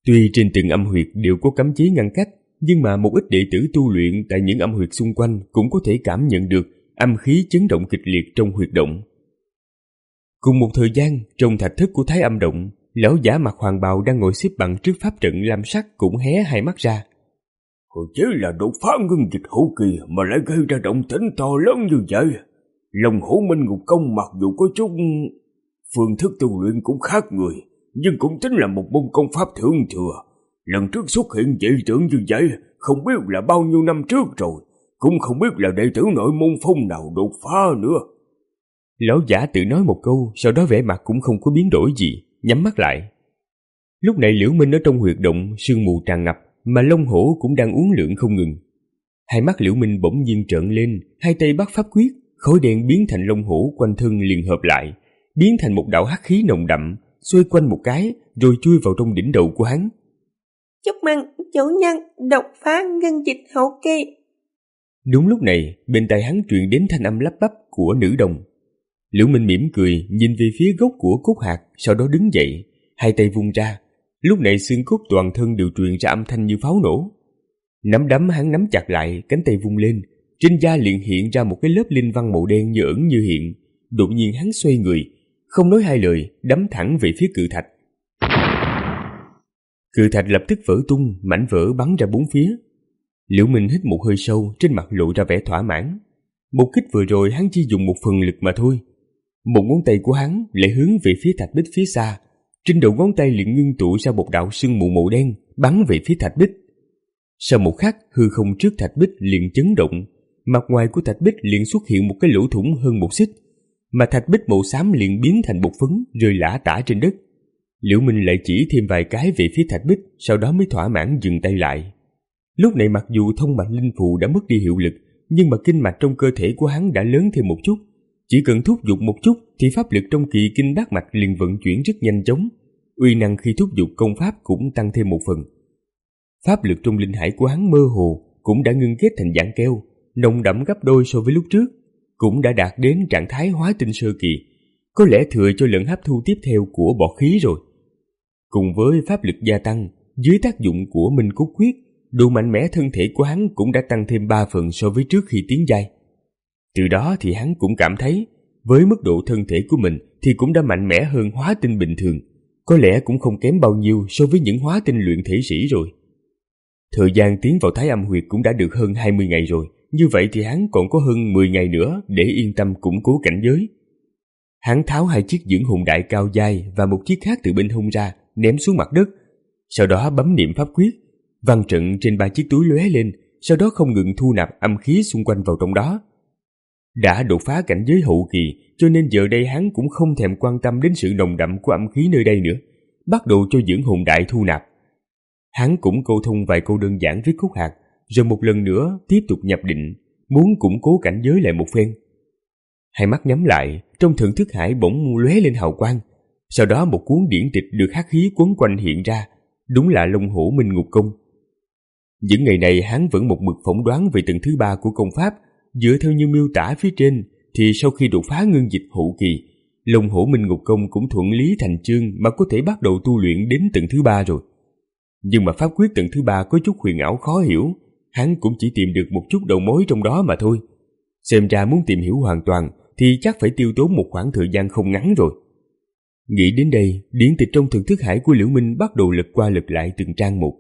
Tuy trên từng âm huyệt đều có cấm chế ngăn cách, nhưng mà một ít đệ tử tu luyện tại những âm huyệt xung quanh cũng có thể cảm nhận được âm khí chấn động kịch liệt trong huyệt động. Cùng một thời gian, trong thạch thất của Thái Âm Động, lão giả mặc hoàng bào đang ngồi xếp bằng trước pháp trận lam sắc cũng hé hai mắt ra. Hồi chứ là đột phá ngưng dịch hậu kỳ mà lại gây ra động tĩnh to lớn như vậy. Long Hổ Minh Ngục Công mặc dù có chút phương thức tu luyện cũng khác người, nhưng cũng tính là một môn công pháp thượng thừa. Lần trước xuất hiện dị tượng như vậy không biết là bao nhiêu năm trước rồi, cũng không biết là đệ tử nội môn phong nào đột phá nữa. Lão giả tự nói một câu, sau đó vẻ mặt cũng không có biến đổi gì, nhắm mắt lại. Lúc này Liễu Minh ở trong huyệt động, sương mù tràn ngập, mà Long Hổ cũng đang uốn lượn không ngừng. Hai mắt Liễu Minh bỗng nhiên trợn lên, hai tay bắt pháp quyết, khối đen biến thành Long Hổ quanh thân liền hợp lại, biến thành một đạo hắc khí nồng đậm, xoay quanh một cái, rồi chui vào trong đỉnh đầu của hắn. Chúc mừng chủ nhân đột phá ngưng dịch hậu kỳ. Đúng lúc này, bên tai hắn truyền đến thanh âm lắp bắp của nữ đồng. Liễu Minh mỉm cười, nhìn về phía gốc của cốt hạt, sau đó đứng dậy, hai tay vung ra. Lúc này xương cốt toàn thân đều truyền ra âm thanh như pháo nổ. Nắm đấm hắn nắm chặt lại, cánh tay vung lên, trên da liền hiện ra một cái lớp linh văn màu đen như ẩn như hiện. Đột nhiên hắn xoay người, không nói hai lời, đấm thẳng về phía cự thạch. Cự thạch lập tức vỡ tung, mảnh vỡ bắn ra bốn phía. Liễu Minh hít một hơi sâu, trên mặt lộ ra vẻ thỏa mãn. Một kích vừa rồi hắn chỉ dùng một phần lực mà thôi. Một ngón tay của hắn lại hướng về phía thạch bích phía xa. Trên đầu ngón tay liền ngưng tụ ra một đạo sương mù màu đen bắn về phía thạch bích. Sau một khắc, hư không trước thạch bích liền chấn động, mặt ngoài của thạch bích liền xuất hiện một cái lỗ thủng hơn một xích, mà thạch bích màu xám liền biến thành bột phấn rơi lả tả trên đất. Liễu Minh lại chỉ thêm vài cái về phía thạch bích, sau đó mới thỏa mãn dừng tay lại. Lúc này mặc dù thông mạch linh phù đã mất đi hiệu lực, nhưng mà kinh mạch trong cơ thể của hắn đã lớn thêm một chút. Chỉ cần thúc giục một chút thì pháp lực trong kỳ kinh bát mạch liền vận chuyển rất nhanh chóng. Uy năng khi thúc giục công pháp cũng tăng thêm một phần. Pháp lực trong linh hải của hắn mơ hồ cũng đã ngưng kết thành dạng keo, nồng đậm gấp đôi so với lúc trước, cũng đã đạt đến trạng thái hóa tinh sơ kỳ, có lẽ thừa cho lần hấp thu tiếp theo của bọt khí rồi. Cùng với pháp lực gia tăng, dưới tác dụng của Minh Cốt Quyết, độ mạnh mẽ thân thể của hắn cũng đã tăng thêm ba phần so với trước khi tiến giai. Từ đó thì hắn cũng cảm thấy, với mức độ thân thể của mình thì cũng đã mạnh mẽ hơn hóa tinh bình thường, có lẽ cũng không kém bao nhiêu so với những hóa tinh luyện thể sĩ rồi. Thời gian tiến vào Thái Âm Huyệt cũng đã được hơn hai mươi ngày rồi, như vậy thì hắn còn có hơn mười ngày nữa để yên tâm củng cố cảnh giới. Hắn tháo hai chiếc dưỡng hồn đại cao dai và một chiếc khác từ bên hông ra, ném xuống mặt đất, sau đó bấm niệm pháp quyết, văn trận trên ba chiếc túi lóe lên, sau đó không ngừng thu nạp âm khí xung quanh vào trong đó. Đã đột phá cảnh giới hậu kỳ, cho nên giờ đây hắn cũng không thèm quan tâm đến sự nồng đậm của âm khí nơi đây nữa, bắt đầu cho dưỡng hồn đại thu nạp. Hắn cũng câu thông vài câu đơn giản với Cốt Hạt, rồi một lần nữa tiếp tục nhập định, muốn củng cố cảnh giới lại một phen. Hai mắt nhắm lại, trong thần thức hải bỗng lóe lên hào quang, sau đó một cuốn điển tịch được hắc khí quấn quanh hiện ra, đúng là Long Hổ Minh Ngục Công. Những ngày này hắn vẫn một mực phỏng đoán về tầng thứ ba của công pháp. Dựa theo như miêu tả phía trên thì sau khi đột phá ngưng dịch hậu kỳ, Long Hổ Minh Ngục Công cũng thuận lý thành chương mà có thể bắt đầu tu luyện đến tầng thứ ba rồi. Nhưng mà pháp quyết tầng thứ ba có chút huyền ảo khó hiểu, hắn cũng chỉ tìm được một chút đầu mối trong đó mà thôi. Xem ra muốn tìm hiểu hoàn toàn thì chắc phải tiêu tốn một khoảng thời gian không ngắn rồi. Nghĩ đến đây, điển tịch trong thần thức hải của Liễu Minh bắt đầu lật qua lật lại từng trang một.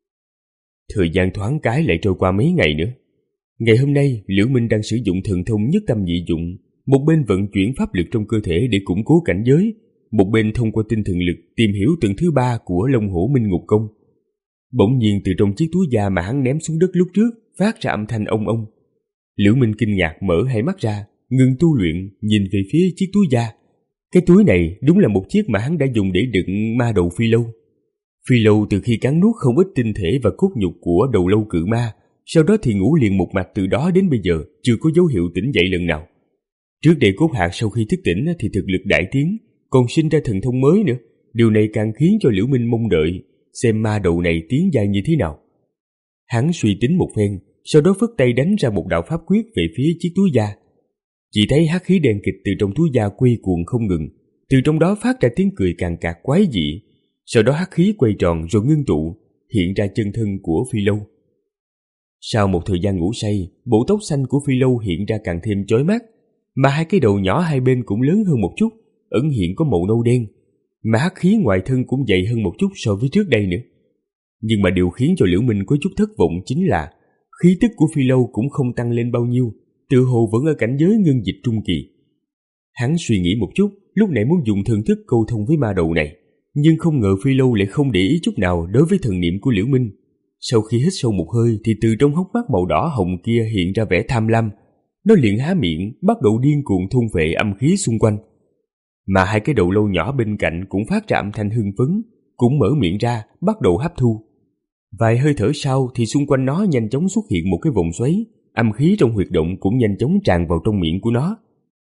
Thời gian thoáng cái lại trôi qua mấy ngày nữa. Ngày hôm nay, Liễu Minh đang sử dụng thần thông nhất tâm nhị dụng, một bên vận chuyển pháp lực trong cơ thể để củng cố cảnh giới, một bên thông qua tinh thần lực tìm hiểu tầng thứ ba của Long Hổ Minh Ngục Công. Bỗng nhiên từ trong chiếc túi da mà hắn ném xuống đất lúc trước phát ra âm thanh ông ông. Liễu Minh kinh ngạc mở hai mắt ra, ngừng tu luyện, nhìn về phía chiếc túi da. Cái túi này đúng là một chiếc mà hắn đã dùng để đựng ma đầu phi lâu. Phi lâu từ khi cắn nuốt không ít tinh thể và cốt nhục của đầu lâu cự ma, sau đó thì ngủ liền một mạch, từ đó đến bây giờ chưa có dấu hiệu tỉnh dậy lần nào. Trước đây Cốt Hạt sau khi thức tỉnh thì thực lực đại tiến, còn sinh ra thần thông mới nữa. Điều này càng khiến cho Liễu Minh mong đợi xem ma đầu này tiến giai như thế nào. Hắn suy tính một phen, sau đó phất tay đánh ra một đạo pháp quyết về phía chiếc túi da. Chỉ thấy hắc khí đen kịt từ trong túi da quay cuồng không ngừng, từ trong đó phát ra tiếng cười càng cạc quái dị. Sau đó hắc khí quay tròn rồi ngưng tụ, hiện ra chân thân của Phi Lâu. Sau một thời gian ngủ say, bộ tóc xanh của Phi Lâu hiện ra càng thêm chói mắt, mà hai cái đầu nhỏ hai bên cũng lớn hơn một chút, ẩn hiện có màu nâu đen, mà hắc khí ngoài thân cũng dày hơn một chút so với trước đây nữa. Nhưng mà điều khiến cho Liễu Minh có chút thất vọng chính là khí tức của Phi Lâu cũng không tăng lên bao nhiêu, tự hồ vẫn ở cảnh giới ngưng dịch trung kỳ. Hắn suy nghĩ một chút, lúc này muốn dùng thần thức câu thông với ma đầu này, nhưng không ngờ Phi Lâu lại không để ý chút nào đối với thần niệm của Liễu Minh. Sau khi hít sâu một hơi thì từ trong hốc mắt màu đỏ hồng kia hiện ra vẻ tham lam, nó liền há miệng bắt đầu điên cuồng thôn vệ âm khí xung quanh. Mà hai cái đầu lâu nhỏ bên cạnh cũng phát ra âm thanh hưng phấn, cũng mở miệng ra bắt đầu hấp thu. Vài hơi thở sau thì xung quanh nó nhanh chóng xuất hiện một cái vòng xoáy, âm khí trong huyệt động cũng nhanh chóng tràn vào trong miệng của nó.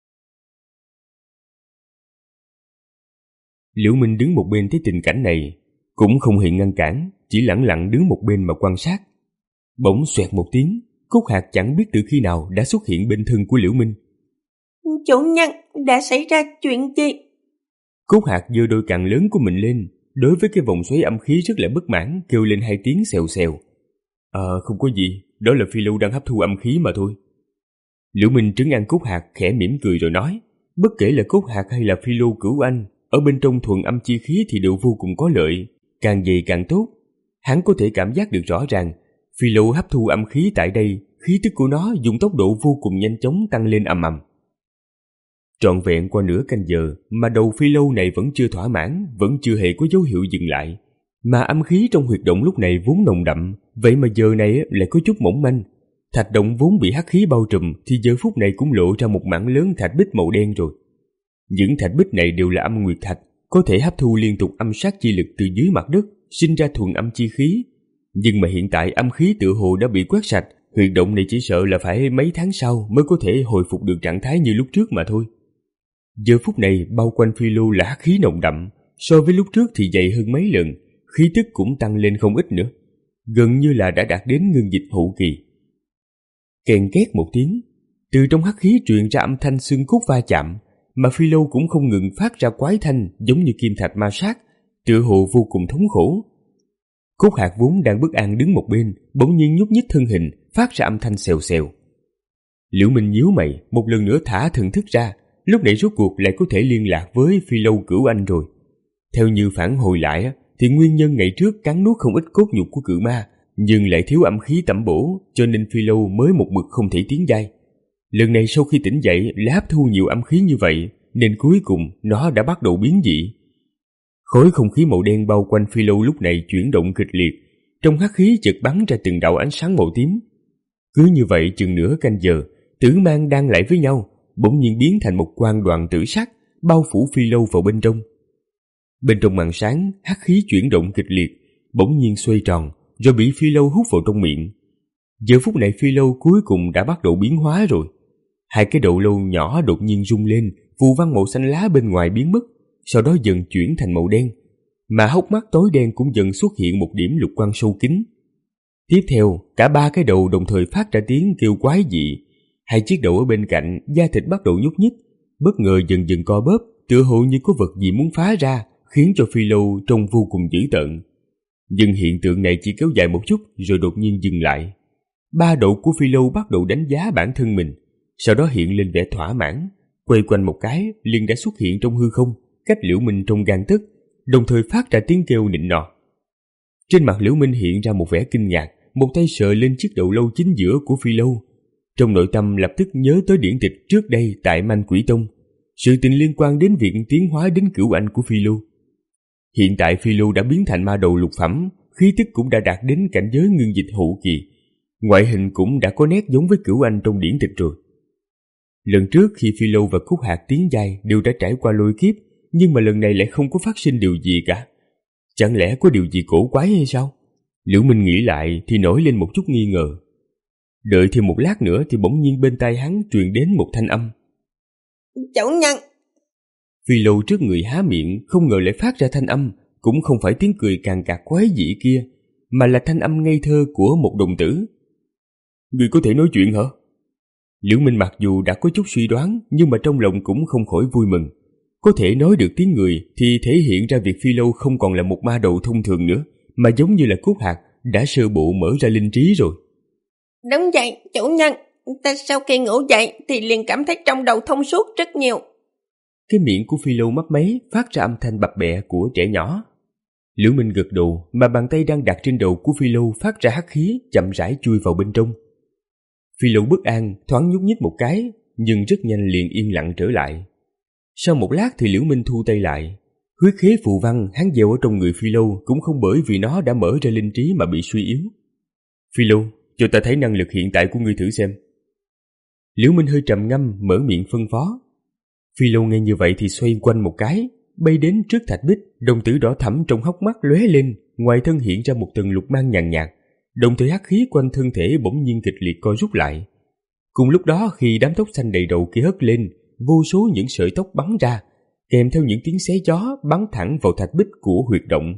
Liễu Minh đứng một bên thấy tình cảnh này, cũng không hề ngăn cản, chỉ lẳng lặng đứng một bên mà quan sát. Bỗng xoẹt một tiếng, Cốt Hạc chẳng biết từ khi nào đã xuất hiện bên thân của Liễu Minh. Chủ nhân, đã xảy ra chuyện gì? Cốt Hạc giơ đôi càng lớn của mình lên, đối với cái vòng xoáy âm khí rất là bất mãn, kêu lên hai tiếng xèo xèo. Ờ, không có gì, đó là Phi Lâu đang hấp thu âm khí mà thôi. Liễu Minh trấn an Cốt Hạc khẽ mỉm cười rồi nói, bất kể là Cốt Hạc hay là Phi Lâu cửu anh, ở bên trong thuần âm chi khí thì đều vô cùng có lợi, càng dày càng tốt. Hắn có thể cảm giác được rõ ràng, Phi Lâu hấp thu âm khí tại đây, khí tức của nó dùng tốc độ vô cùng nhanh chóng tăng lên ầm ầm. Trọn vẹn qua nửa canh giờ mà đầu Phi Lâu này vẫn chưa thỏa mãn, vẫn chưa hề có dấu hiệu dừng lại. Mà âm khí trong huyệt động lúc này vốn nồng đậm, vậy mà giờ này lại có chút mỏng manh. Thạch động vốn bị hắc khí bao trùm thì giờ phút này cũng lộ ra một mảng lớn thạch bích màu đen rồi. Những thạch bích này đều là âm nguyệt thạch, có thể hấp thu liên tục âm sát chi lực từ dưới mặt đất, sinh ra thuần âm chi khí. Nhưng mà hiện tại âm khí tự hồ đã bị quét sạch, huyệt động này chỉ sợ là phải mấy tháng sau mới có thể hồi phục được trạng thái như lúc trước mà thôi. Giờ phút này bao quanh Phi Lâu là hắc khí nồng đậm, so với lúc trước thì dày hơn mấy lần, khí tức cũng tăng lên không ít nữa, gần như là đã đạt đến ngưng dịch hậu kỳ. Kèn két một tiếng, từ trong hắc khí truyền ra âm thanh xương cốt va chạm, mà Phi Lâu cũng không ngừng phát ra quái thanh giống như kim thạch ma sát, tựa hồ vô cùng thống khổ. Cốt Hạc vốn đang bất an đứng một bên, bỗng nhiên nhúc nhích thân hình, phát ra âm thanh xèo xèo. Liễu Minh nhíu mày, một lần nữa thả thần thức ra, lúc này rốt cuộc lại có thể liên lạc với Phi Lâu cửu anh rồi. Theo như phản hồi lại thì nguyên nhân ngày trước cắn nuốt không ít cốt nhục của cự ma, nhưng lại thiếu âm khí tẩm bổ, cho nên Phi Lâu mới một mực không thể tiến giai. Lần này sau khi tỉnh dậy lại hấp thu nhiều âm khí như vậy, nên cuối cùng nó đã bắt đầu biến dị. Khối không khí màu đen bao quanh Phi Lâu lúc này chuyển động kịch liệt, trong hắc khí chợt bắn ra từng đạo ánh sáng màu tím. Cứ như vậy chừng nửa canh giờ, tử mang đang lại với nhau, bỗng nhiên biến thành một quang đoàn tử sắc, bao phủ Phi Lâu vào bên trong. Bên trong màn sáng, hắc khí chuyển động kịch liệt, bỗng nhiên xoay tròn, rồi bị Phi Lâu hút vào trong miệng. Giờ phút này Phi Lâu cuối cùng đã bắt đầu biến hóa rồi. Hai cái đầu lâu nhỏ đột nhiên rung lên, phù văn màu xanh lá bên ngoài biến mất, sau đó dần chuyển thành màu đen, mà hốc mắt tối đen cũng dần xuất hiện một điểm lục quang sâu kín. Tiếp theo, cả ba cái đầu đồng thời phát ra tiếng kêu quái dị. Hai chiếc đầu ở bên cạnh, da thịt bắt đầu nhúc nhích, bất ngờ dần dần co bóp, tựa hồ như có vật gì muốn phá ra, khiến cho Phi Lâu trông vô cùng dữ tợn. Nhưng hiện tượng này chỉ kéo dài một chút rồi đột nhiên dừng lại. Ba đầu của Phi Lâu bắt đầu đánh giá bản thân mình, sau đó hiện lên vẻ thỏa mãn, quay quanh một cái liền đã xuất hiện trong hư không, cách Liễu Minh trong gang tấc, đồng thời phát ra tiếng kêu nịnh nọt. Trên mặt Liễu Minh hiện ra một vẻ kinh ngạc, một tay sờ lên chiếc đầu lâu chính giữa của Phi Lâu. Trong nội tâm lập tức nhớ tới điển tịch trước đây tại Manh Quỷ Tông, sự tình liên quan đến việc tiến hóa đến cửu anh của Phi Lâu. Hiện tại Phi Lâu đã biến thành ma đầu lục phẩm, khí tức cũng đã đạt đến cảnh giới ngưng dịch hậu kỳ, ngoại hình cũng đã có nét giống với cửu anh trong điển tịch rồi. Lần trước khi Phi Lâu và Cốt Hạc tiến giai đều đã trải qua lôi kiếp, nhưng mà lần này lại không có phát sinh điều gì cả. Chẳng lẽ có điều gì cổ quái hay sao? Liễu Minh nghĩ lại thì nổi lên một chút nghi ngờ. Đợi thêm một lát nữa thì bỗng nhiên bên tai hắn truyền đến một thanh âm. Chủ nhân! Phi Lâu trước người há miệng, không ngờ lại phát ra thanh âm, cũng không phải tiếng cười càng cạc quái dị kia, mà là thanh âm ngây thơ của một đồng tử. Người có thể nói chuyện hả? Liễu Minh mặc dù đã có chút suy đoán, nhưng mà trong lòng cũng không khỏi vui mừng. Có thể nói được tiếng người thì thể hiện ra việc Phi Lâu không còn là một ma đầu thông thường nữa, mà giống như là cốt hạt đã sơ bộ mở ra linh trí rồi. Đúng vậy, chủ nhân, ta sau khi ngủ dậy thì liền cảm thấy trong đầu thông suốt rất nhiều. Cái miệng của Phi Lâu mấp máy phát ra âm thanh bập bẹ của trẻ nhỏ. Liễu Minh gật đầu, mà bàn tay đang đặt trên đầu của Phi Lâu phát ra hắc khí chậm rãi chui vào bên trong. Phi Lâu bất an thoáng nhúc nhích một cái, nhưng rất nhanh liền yên lặng trở lại. Sau một lát thì Liễu Minh thu tay lại. Huyết khế phù văn hắn gieo ở trong người Phi Lâu cũng không bởi vì nó đã mở ra linh trí mà bị suy yếu. Phi Lâu, cho ta thấy năng lực hiện tại của ngươi thử xem. Liễu Minh hơi trầm ngâm mở miệng phân phó. Phi Lâu nghe như vậy thì xoay quanh một cái, bay đến trước thạch bích, đồng tử đỏ thẫm trong hốc mắt lóe lên, ngoài thân hiện ra một tầng lục mang nhàn nhạt, đồng thời hắc khí quanh thân thể bỗng nhiên kịch liệt co rút lại. Cùng lúc đó khi đám tóc xanh đầy đầu kia hất lên, vô số những sợi tóc bắn ra, kèm theo những tiếng xé gió bắn thẳng vào thạch bích của huyệt động.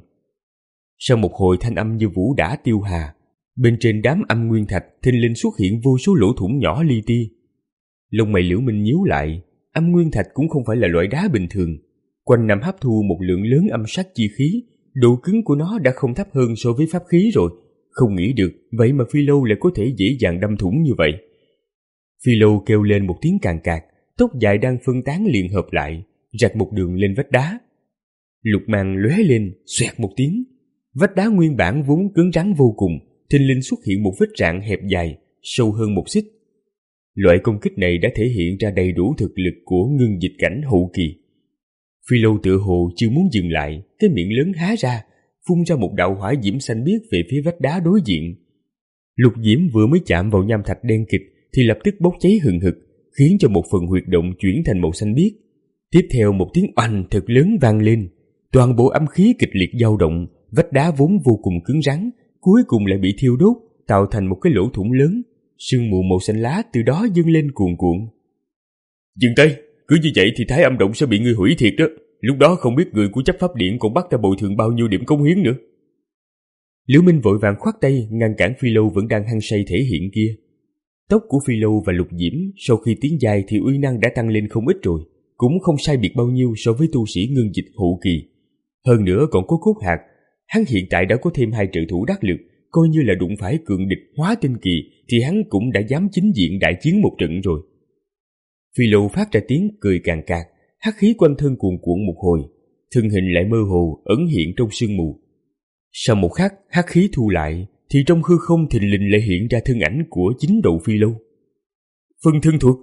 Sau một hồi thanh âm như vũ đã tiêu hà, bên trên đám âm nguyên thạch thình lình xuất hiện vô số lỗ thủng nhỏ li ti. Lông mày Liễu Minh nhíu lại, âm nguyên thạch cũng không phải là loại đá bình thường, quanh năm hấp thu một lượng lớn âm sát chi khí, độ cứng của nó đã không thấp hơn so với pháp khí rồi. Không nghĩ được vậy mà Phi Lâu lại có thể dễ dàng đâm thủng như vậy. Phi Lâu kêu lên một tiếng càng cạc, tóc dài đang phân tán liền hợp lại, rạch một đường lên vách đá. Lục mang lóe lên, xoẹt một tiếng, vách đá nguyên bản vốn cứng rắn vô cùng, thình lình xuất hiện một vết rạn hẹp dài, sâu hơn một xích. Loại công kích này đã thể hiện ra đầy đủ thực lực của ngưng dịch cảnh hậu kỳ. Phi Lâu tựa hồ chưa muốn dừng lại, cái miệng lớn há ra, phun ra một đạo hỏa diễm xanh biếc về phía vách đá đối diện. Lục diễm vừa mới chạm vào nham thạch đen kịt thì lập tức bốc cháy hừng hực, khiến cho một phần huyệt động chuyển thành màu xanh biếc. Tiếp theo một tiếng oanh thật lớn vang lên, toàn bộ âm khí kịch liệt dao động, vách đá vốn vô cùng cứng rắn, cuối cùng lại bị thiêu đốt, tạo thành một cái lỗ thủng lớn, sương mù màu xanh lá từ đó dâng lên cuồn cuộn. Dừng tay, cứ như vậy thì Thái Âm Động sẽ bị ngươi hủy thiệt đó. Lúc đó không biết người của chấp pháp điện còn bắt ta bồi thường bao nhiêu điểm cống hiến nữa. Liễu Minh vội vàng khoát tay ngăn cản Phi Lâu vẫn đang hăng say thể hiện kia. Tóc của Phi Lâu và Lục Diễm sau khi tiến dài thì uy năng đã tăng lên không ít rồi, cũng không sai biệt bao nhiêu so với tu sĩ ngưng dịch hậu kỳ. Hơn nữa còn có cốt hạt, hắn hiện tại đã có thêm hai trợ thủ đắc lực, coi như là đụng phải cường địch hóa tinh kỳ thì hắn cũng đã dám chính diện đại chiến một trận rồi. Phi Lâu phát ra tiếng cười càng cạc, hắc khí quanh thân cuồn cuộn một hồi, thân hình lại mơ hồ ẩn hiện trong sương mù. Sau một khắc hắc khí thu lại thì trong hư không thình lình lại hiện ra thân ảnh của chính đầu Phi Lâu. Phân thân thuật.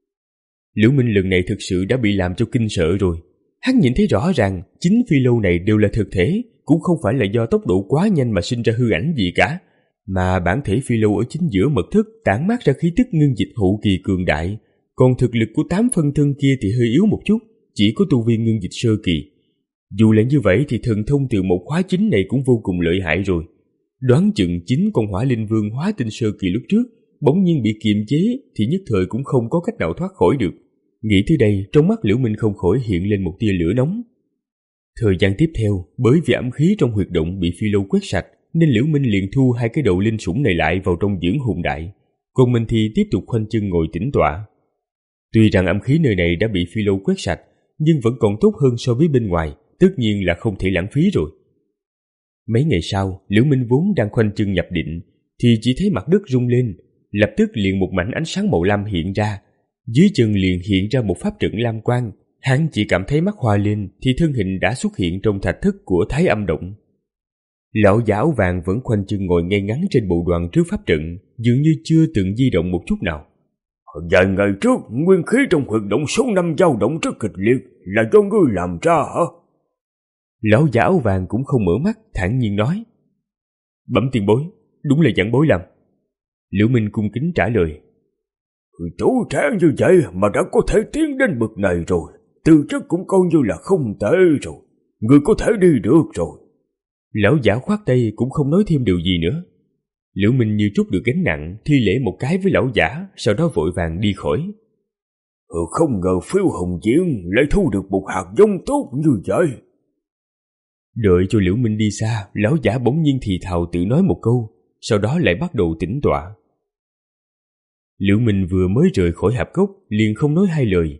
Liễu Minh lần này thực sự đã bị làm cho kinh sợ rồi. Hắn nhìn thấy rõ ràng chính Phi Lâu này đều là thực thể, cũng không phải là do tốc độ quá nhanh mà sinh ra hư ảnh gì cả, mà bản thể Phi Lâu ở chính giữa mật thất tản mát ra khí tức ngưng dịch hậu kỳ cường đại, còn thực lực của tám phân thân kia thì hơi yếu một chút, chỉ có tu vi ngưng dịch sơ kỳ. Dù là như vậy thì thần thông từ một khóa chính này cũng vô cùng lợi hại rồi. Đoán chừng chính con Hỏa Linh Vương hóa tinh sơ kỳ lúc trước bỗng nhiên bị kiềm chế thì nhất thời cũng không có cách nào thoát khỏi được. Nghĩ tới đây, trong mắt Liễu Minh không khỏi hiện lên một tia lửa nóng. Thời gian tiếp theo, bởi vì âm khí trong huyệt động bị Phi Lâu quét sạch, nên Liễu Minh liền thu hai cái đầu linh sủng này lại vào trong dưỡng hồn đại, còn mình thì tiếp tục khoanh chân ngồi tĩnh tọa. Tuy rằng âm khí nơi này đã bị Phi Lâu quét sạch, nhưng vẫn còn tốt hơn so với bên ngoài, tất nhiên là không thể lãng phí rồi. Mấy ngày sau, Liễu Minh vốn đang khoanh chân nhập định, thì chỉ thấy mặt đất rung lên, lập tức liền một mảnh ánh sáng màu lam hiện ra, dưới chân liền hiện ra một pháp trận lam quang. Hắn chỉ cảm thấy mắt hoa lên thì thân hình đã xuất hiện trong thạch thất của Thái Âm Động. Lão giả áo vàng vẫn khoanh chân ngồi ngay ngắn trên bộ đoàn trước pháp trận, dường như chưa từng di động một chút nào. Vài ngày trước, nguyên khí trong huyệt động số năm dao động rất kịch liệt, là do ngươi làm ra hả? Lão giả áo vàng cũng không mở mắt, thản nhiên nói. Bẩm tiền bối, đúng là giảng bối làm. Liễu Minh cung kính trả lời. Chú trẻ như vậy mà đã có thể tiến đến bậc này rồi, tư chất cũng coi như là không tệ rồi, ngươi có thể đi được rồi. Lão giả khoát tay cũng không nói thêm điều gì nữa. Liễu Minh như trút được gánh nặng, thi lễ một cái với lão giả, sau đó vội vàng đi khỏi. Ừ, không ngờ Phiêu Hồng Diễn lại thu được một hạt giống tốt như vậy. Đợi cho Liễu Minh đi xa, lão giả bỗng nhiên thì thào tự nói một câu, sau đó lại bắt đầu tĩnh tọa. Liễu Minh vừa mới rời khỏi hạp cốc liền không nói hai lời,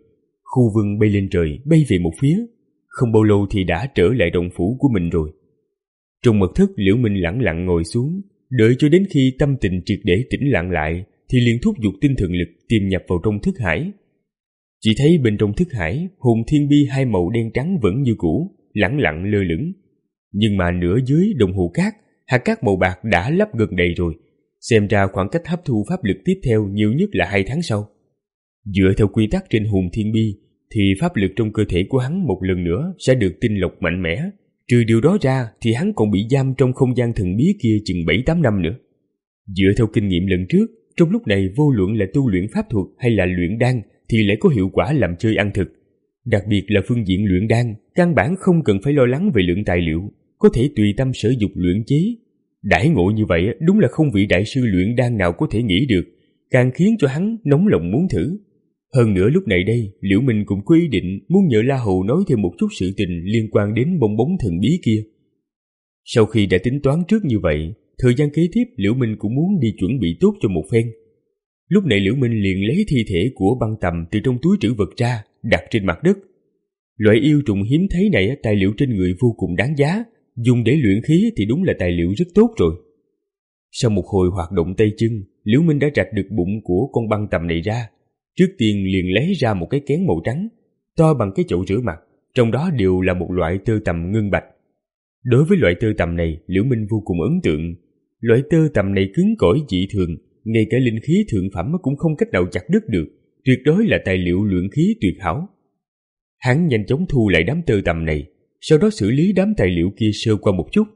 Khu Vân bay lên trời, bay về một phía, không bao lâu thì đã trở lại động phủ của mình rồi. Trong mật thất, Liễu Minh lẳng lặng ngồi xuống, đợi cho đến khi tâm tình triệt để tĩnh lặng lại thì liền thúc giục tinh thần lực tiềm nhập vào trong thức hải. Chỉ thấy bên trong thức hải, hồn thiên bi hai màu đen trắng vẫn như cũ, lẳng lặng lơ lửng. Nhưng mà nửa dưới đồng hồ cát, hạt cát màu bạc đã lấp gần đầy rồi, xem ra khoảng cách hấp thu pháp lực tiếp theo nhiều nhất là hai tháng sau. Dựa theo quy tắc trên hồn thiên bi thì pháp lực trong cơ thể của hắn một lần nữa sẽ được tinh lọc mạnh mẽ. Trừ điều đó ra thì hắn còn bị giam trong không gian thần bí kia chừng bảy tám năm nữa. Dựa theo kinh nghiệm lần trước, trong lúc này vô luận là tu luyện pháp thuật hay là luyện đan thì lại có hiệu quả làm chơi ăn thực. Đặc biệt là phương diện luyện đan, căn bản không cần phải lo lắng về lượng tài liệu, có thể tùy tâm sở dục luyện chế. Đãi ngộ như vậy đúng là không vị đại sư luyện đan nào có thể nghĩ được, càng khiến cho hắn nóng lòng muốn thử. Hơn nữa lúc này đây, Liễu Minh cũng có ý định muốn nhờ La Hầu nói thêm một chút sự tình liên quan đến bong bóng thần bí kia. Sau khi đã tính toán trước như vậy, thời gian kế tiếp Liễu Minh cũng muốn đi chuẩn bị tốt cho một phen. Lúc này Liễu Minh liền lấy thi thể của băng tầm từ trong túi trữ vật ra, đặt trên mặt đất. Loại yêu trùng hiếm thấy này tài liệu trên người vô cùng đáng giá, dùng để luyện khí thì đúng là tài liệu rất tốt rồi. Sau một hồi hoạt động tay chân, Liễu Minh đã rạch được bụng của con băng tầm này ra. Trước tiên liền lấy ra một cái kén màu trắng, to bằng cái chậu rửa mặt, trong đó đều là một loại tơ tằm ngân bạch. Đối với loại tơ tằm này, Liễu Minh vô cùng ấn tượng. Loại tơ tằm này cứng cỏi dị thường, ngay cả linh khí thượng phẩm cũng không cách nào chặt đứt được, tuyệt đối là tài liệu luyện khí tuyệt hảo. Hắn nhanh chóng thu lại đám tơ tằm này, sau đó xử lý đám tài liệu kia sơ qua một chút.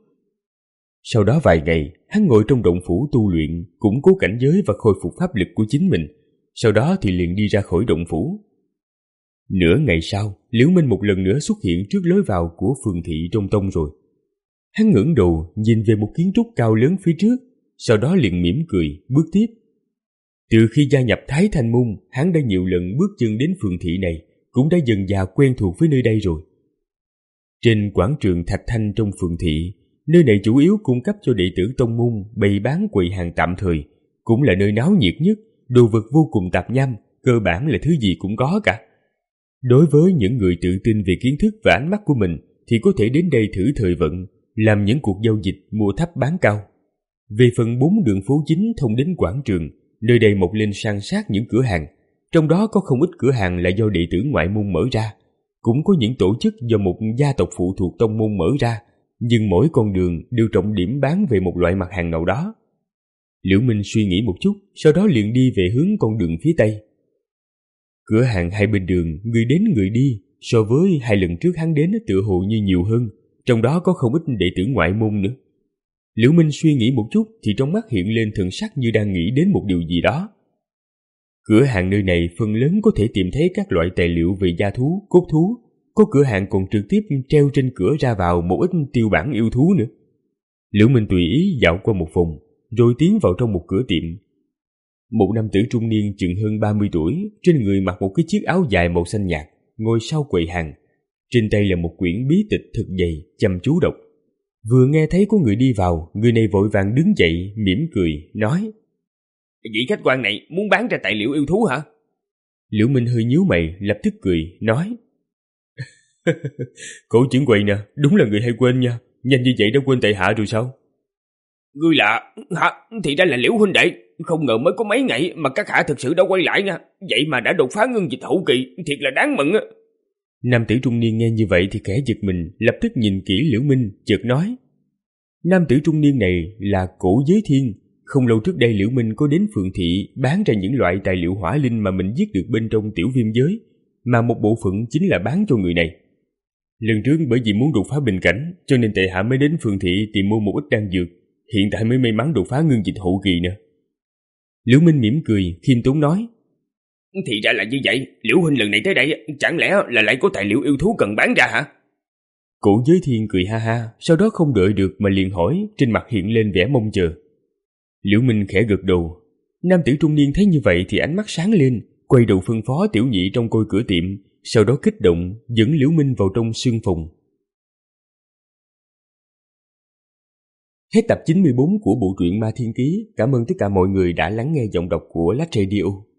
Sau đó vài ngày, hắn ngồi trong động phủ tu luyện, củng cố cảnh giới và khôi phục pháp lực của chính mình. Sau đó thì liền đi ra khỏi động phủ. Nửa ngày sau, Liễu Minh một lần nữa xuất hiện trước lối vào của phường thị trong tông rồi. Hắn ngẩng đầu nhìn về một kiến trúc cao lớn phía trước, sau đó liền mỉm cười, bước tiếp. Từ khi gia nhập Thái Thanh Môn, hắn đã nhiều lần bước chân đến phường thị này, cũng đã dần dà quen thuộc với nơi đây rồi. Trên quảng trường Thạch Thanh trong phường thị, nơi này chủ yếu cung cấp cho đệ tử tông môn bày bán quầy hàng tạm thời, cũng là nơi náo nhiệt nhất, đồ vật vô cùng tạp nham, cơ bản là thứ gì cũng có cả. Đối với những người tự tin về kiến thức và ánh mắt của mình thì có thể đến đây thử thời vận, làm những cuộc giao dịch mua thấp bán cao. Về phần bốn đường phố chính thông đến quảng trường, nơi đây mọc lên san sát những cửa hàng, trong đó có không ít cửa hàng là do đệ tử ngoại môn mở ra, cũng có những tổ chức do một gia tộc phụ thuộc tông môn mở ra, nhưng mỗi con đường đều trọng điểm bán về một loại mặt hàng nào đó. Liễu Minh suy nghĩ một chút, sau đó liền đi về hướng con đường phía tây. Cửa hàng hai bên đường, người đến người đi, so với hai lần trước hắn đến tựa hồ như nhiều hơn, trong đó có không ít đệ tử ngoại môn nữa. Liễu Minh suy nghĩ một chút thì trong mắt hiện lên thần sắc như đang nghĩ đến một điều gì đó. Cửa hàng nơi này phần lớn có thể tìm thấy các loại tài liệu về gia thú, cốt thú, có cửa hàng còn trực tiếp treo trên cửa ra vào một ít tiêu bản yêu thú nữa. Liễu Minh tùy ý dạo qua một vòng, rồi tiến vào trong một cửa tiệm. Một nam tử trung niên chừng hơn ba mươi tuổi, trên người mặc một cái chiếc áo dài màu xanh nhạt, ngồi sau quầy hàng. Trên tay là một quyển bí tịch thực dày, chăm chú đọc. Vừa nghe thấy có người đi vào, người này vội vàng đứng dậy, mỉm cười, nói: Vị khách quan này muốn bán ra tài liệu yêu thú hả? Liễu Minh hơi nhíu mày, lập tức cười, nói: Cổ trưởng quầy nè, đúng là người hay quên nha, nhanh như vậy đã quên tại hạ rồi sao? Ngươi lạ, hả? Thì ra là Liễu huynh đệ, không ngờ mới có mấy ngày mà các hạ thực sự đã quay lại nha, vậy mà đã đột phá ngưng dịch hậu kỳ, thiệt là đáng mừng á. Nam tử trung niên nghe như vậy thì khẽ giật mình, lập tức nhìn kỹ Liễu Minh, chợt nói: Nam tử trung niên này là Cổ Giới Thiên. Không lâu trước đây Liễu Minh có đến phường thị bán ra những loại tài liệu hỏa linh mà mình giết được bên trong tiểu viêm giới, mà một bộ phận chính là bán cho người này. Lần trước bởi vì muốn đột phá bình cảnh, cho nên tại hạ mới đến phường thị tìm mua một ít đan dược, hiện tại mới may mắn đột phá ngưng dịch hậu kỳ nữa. Liễu Minh mỉm cười, khiêm tốn nói: Thì ra là như vậy, Liễu huynh lần này tới đây chẳng lẽ là lại có tài liệu yêu thú cần bán ra hả? Cổ Giới Thiên cười ha ha, sau đó không đợi được mà liền hỏi, trên mặt hiện lên vẻ mong chờ. Liễu Minh khẽ gật đầu. Nam tử trung niên thấy như vậy thì ánh mắt sáng lên, quay đầu phân phó tiểu nhị trong coi cửa tiệm, sau đó kích động dẫn Liễu Minh vào trong sương phòng. Hết tập chín mươi bốn của bộ truyện Ma Thiên Ký. Cảm ơn tất cả mọi người đã lắng nghe giọng đọc của Lách Radio.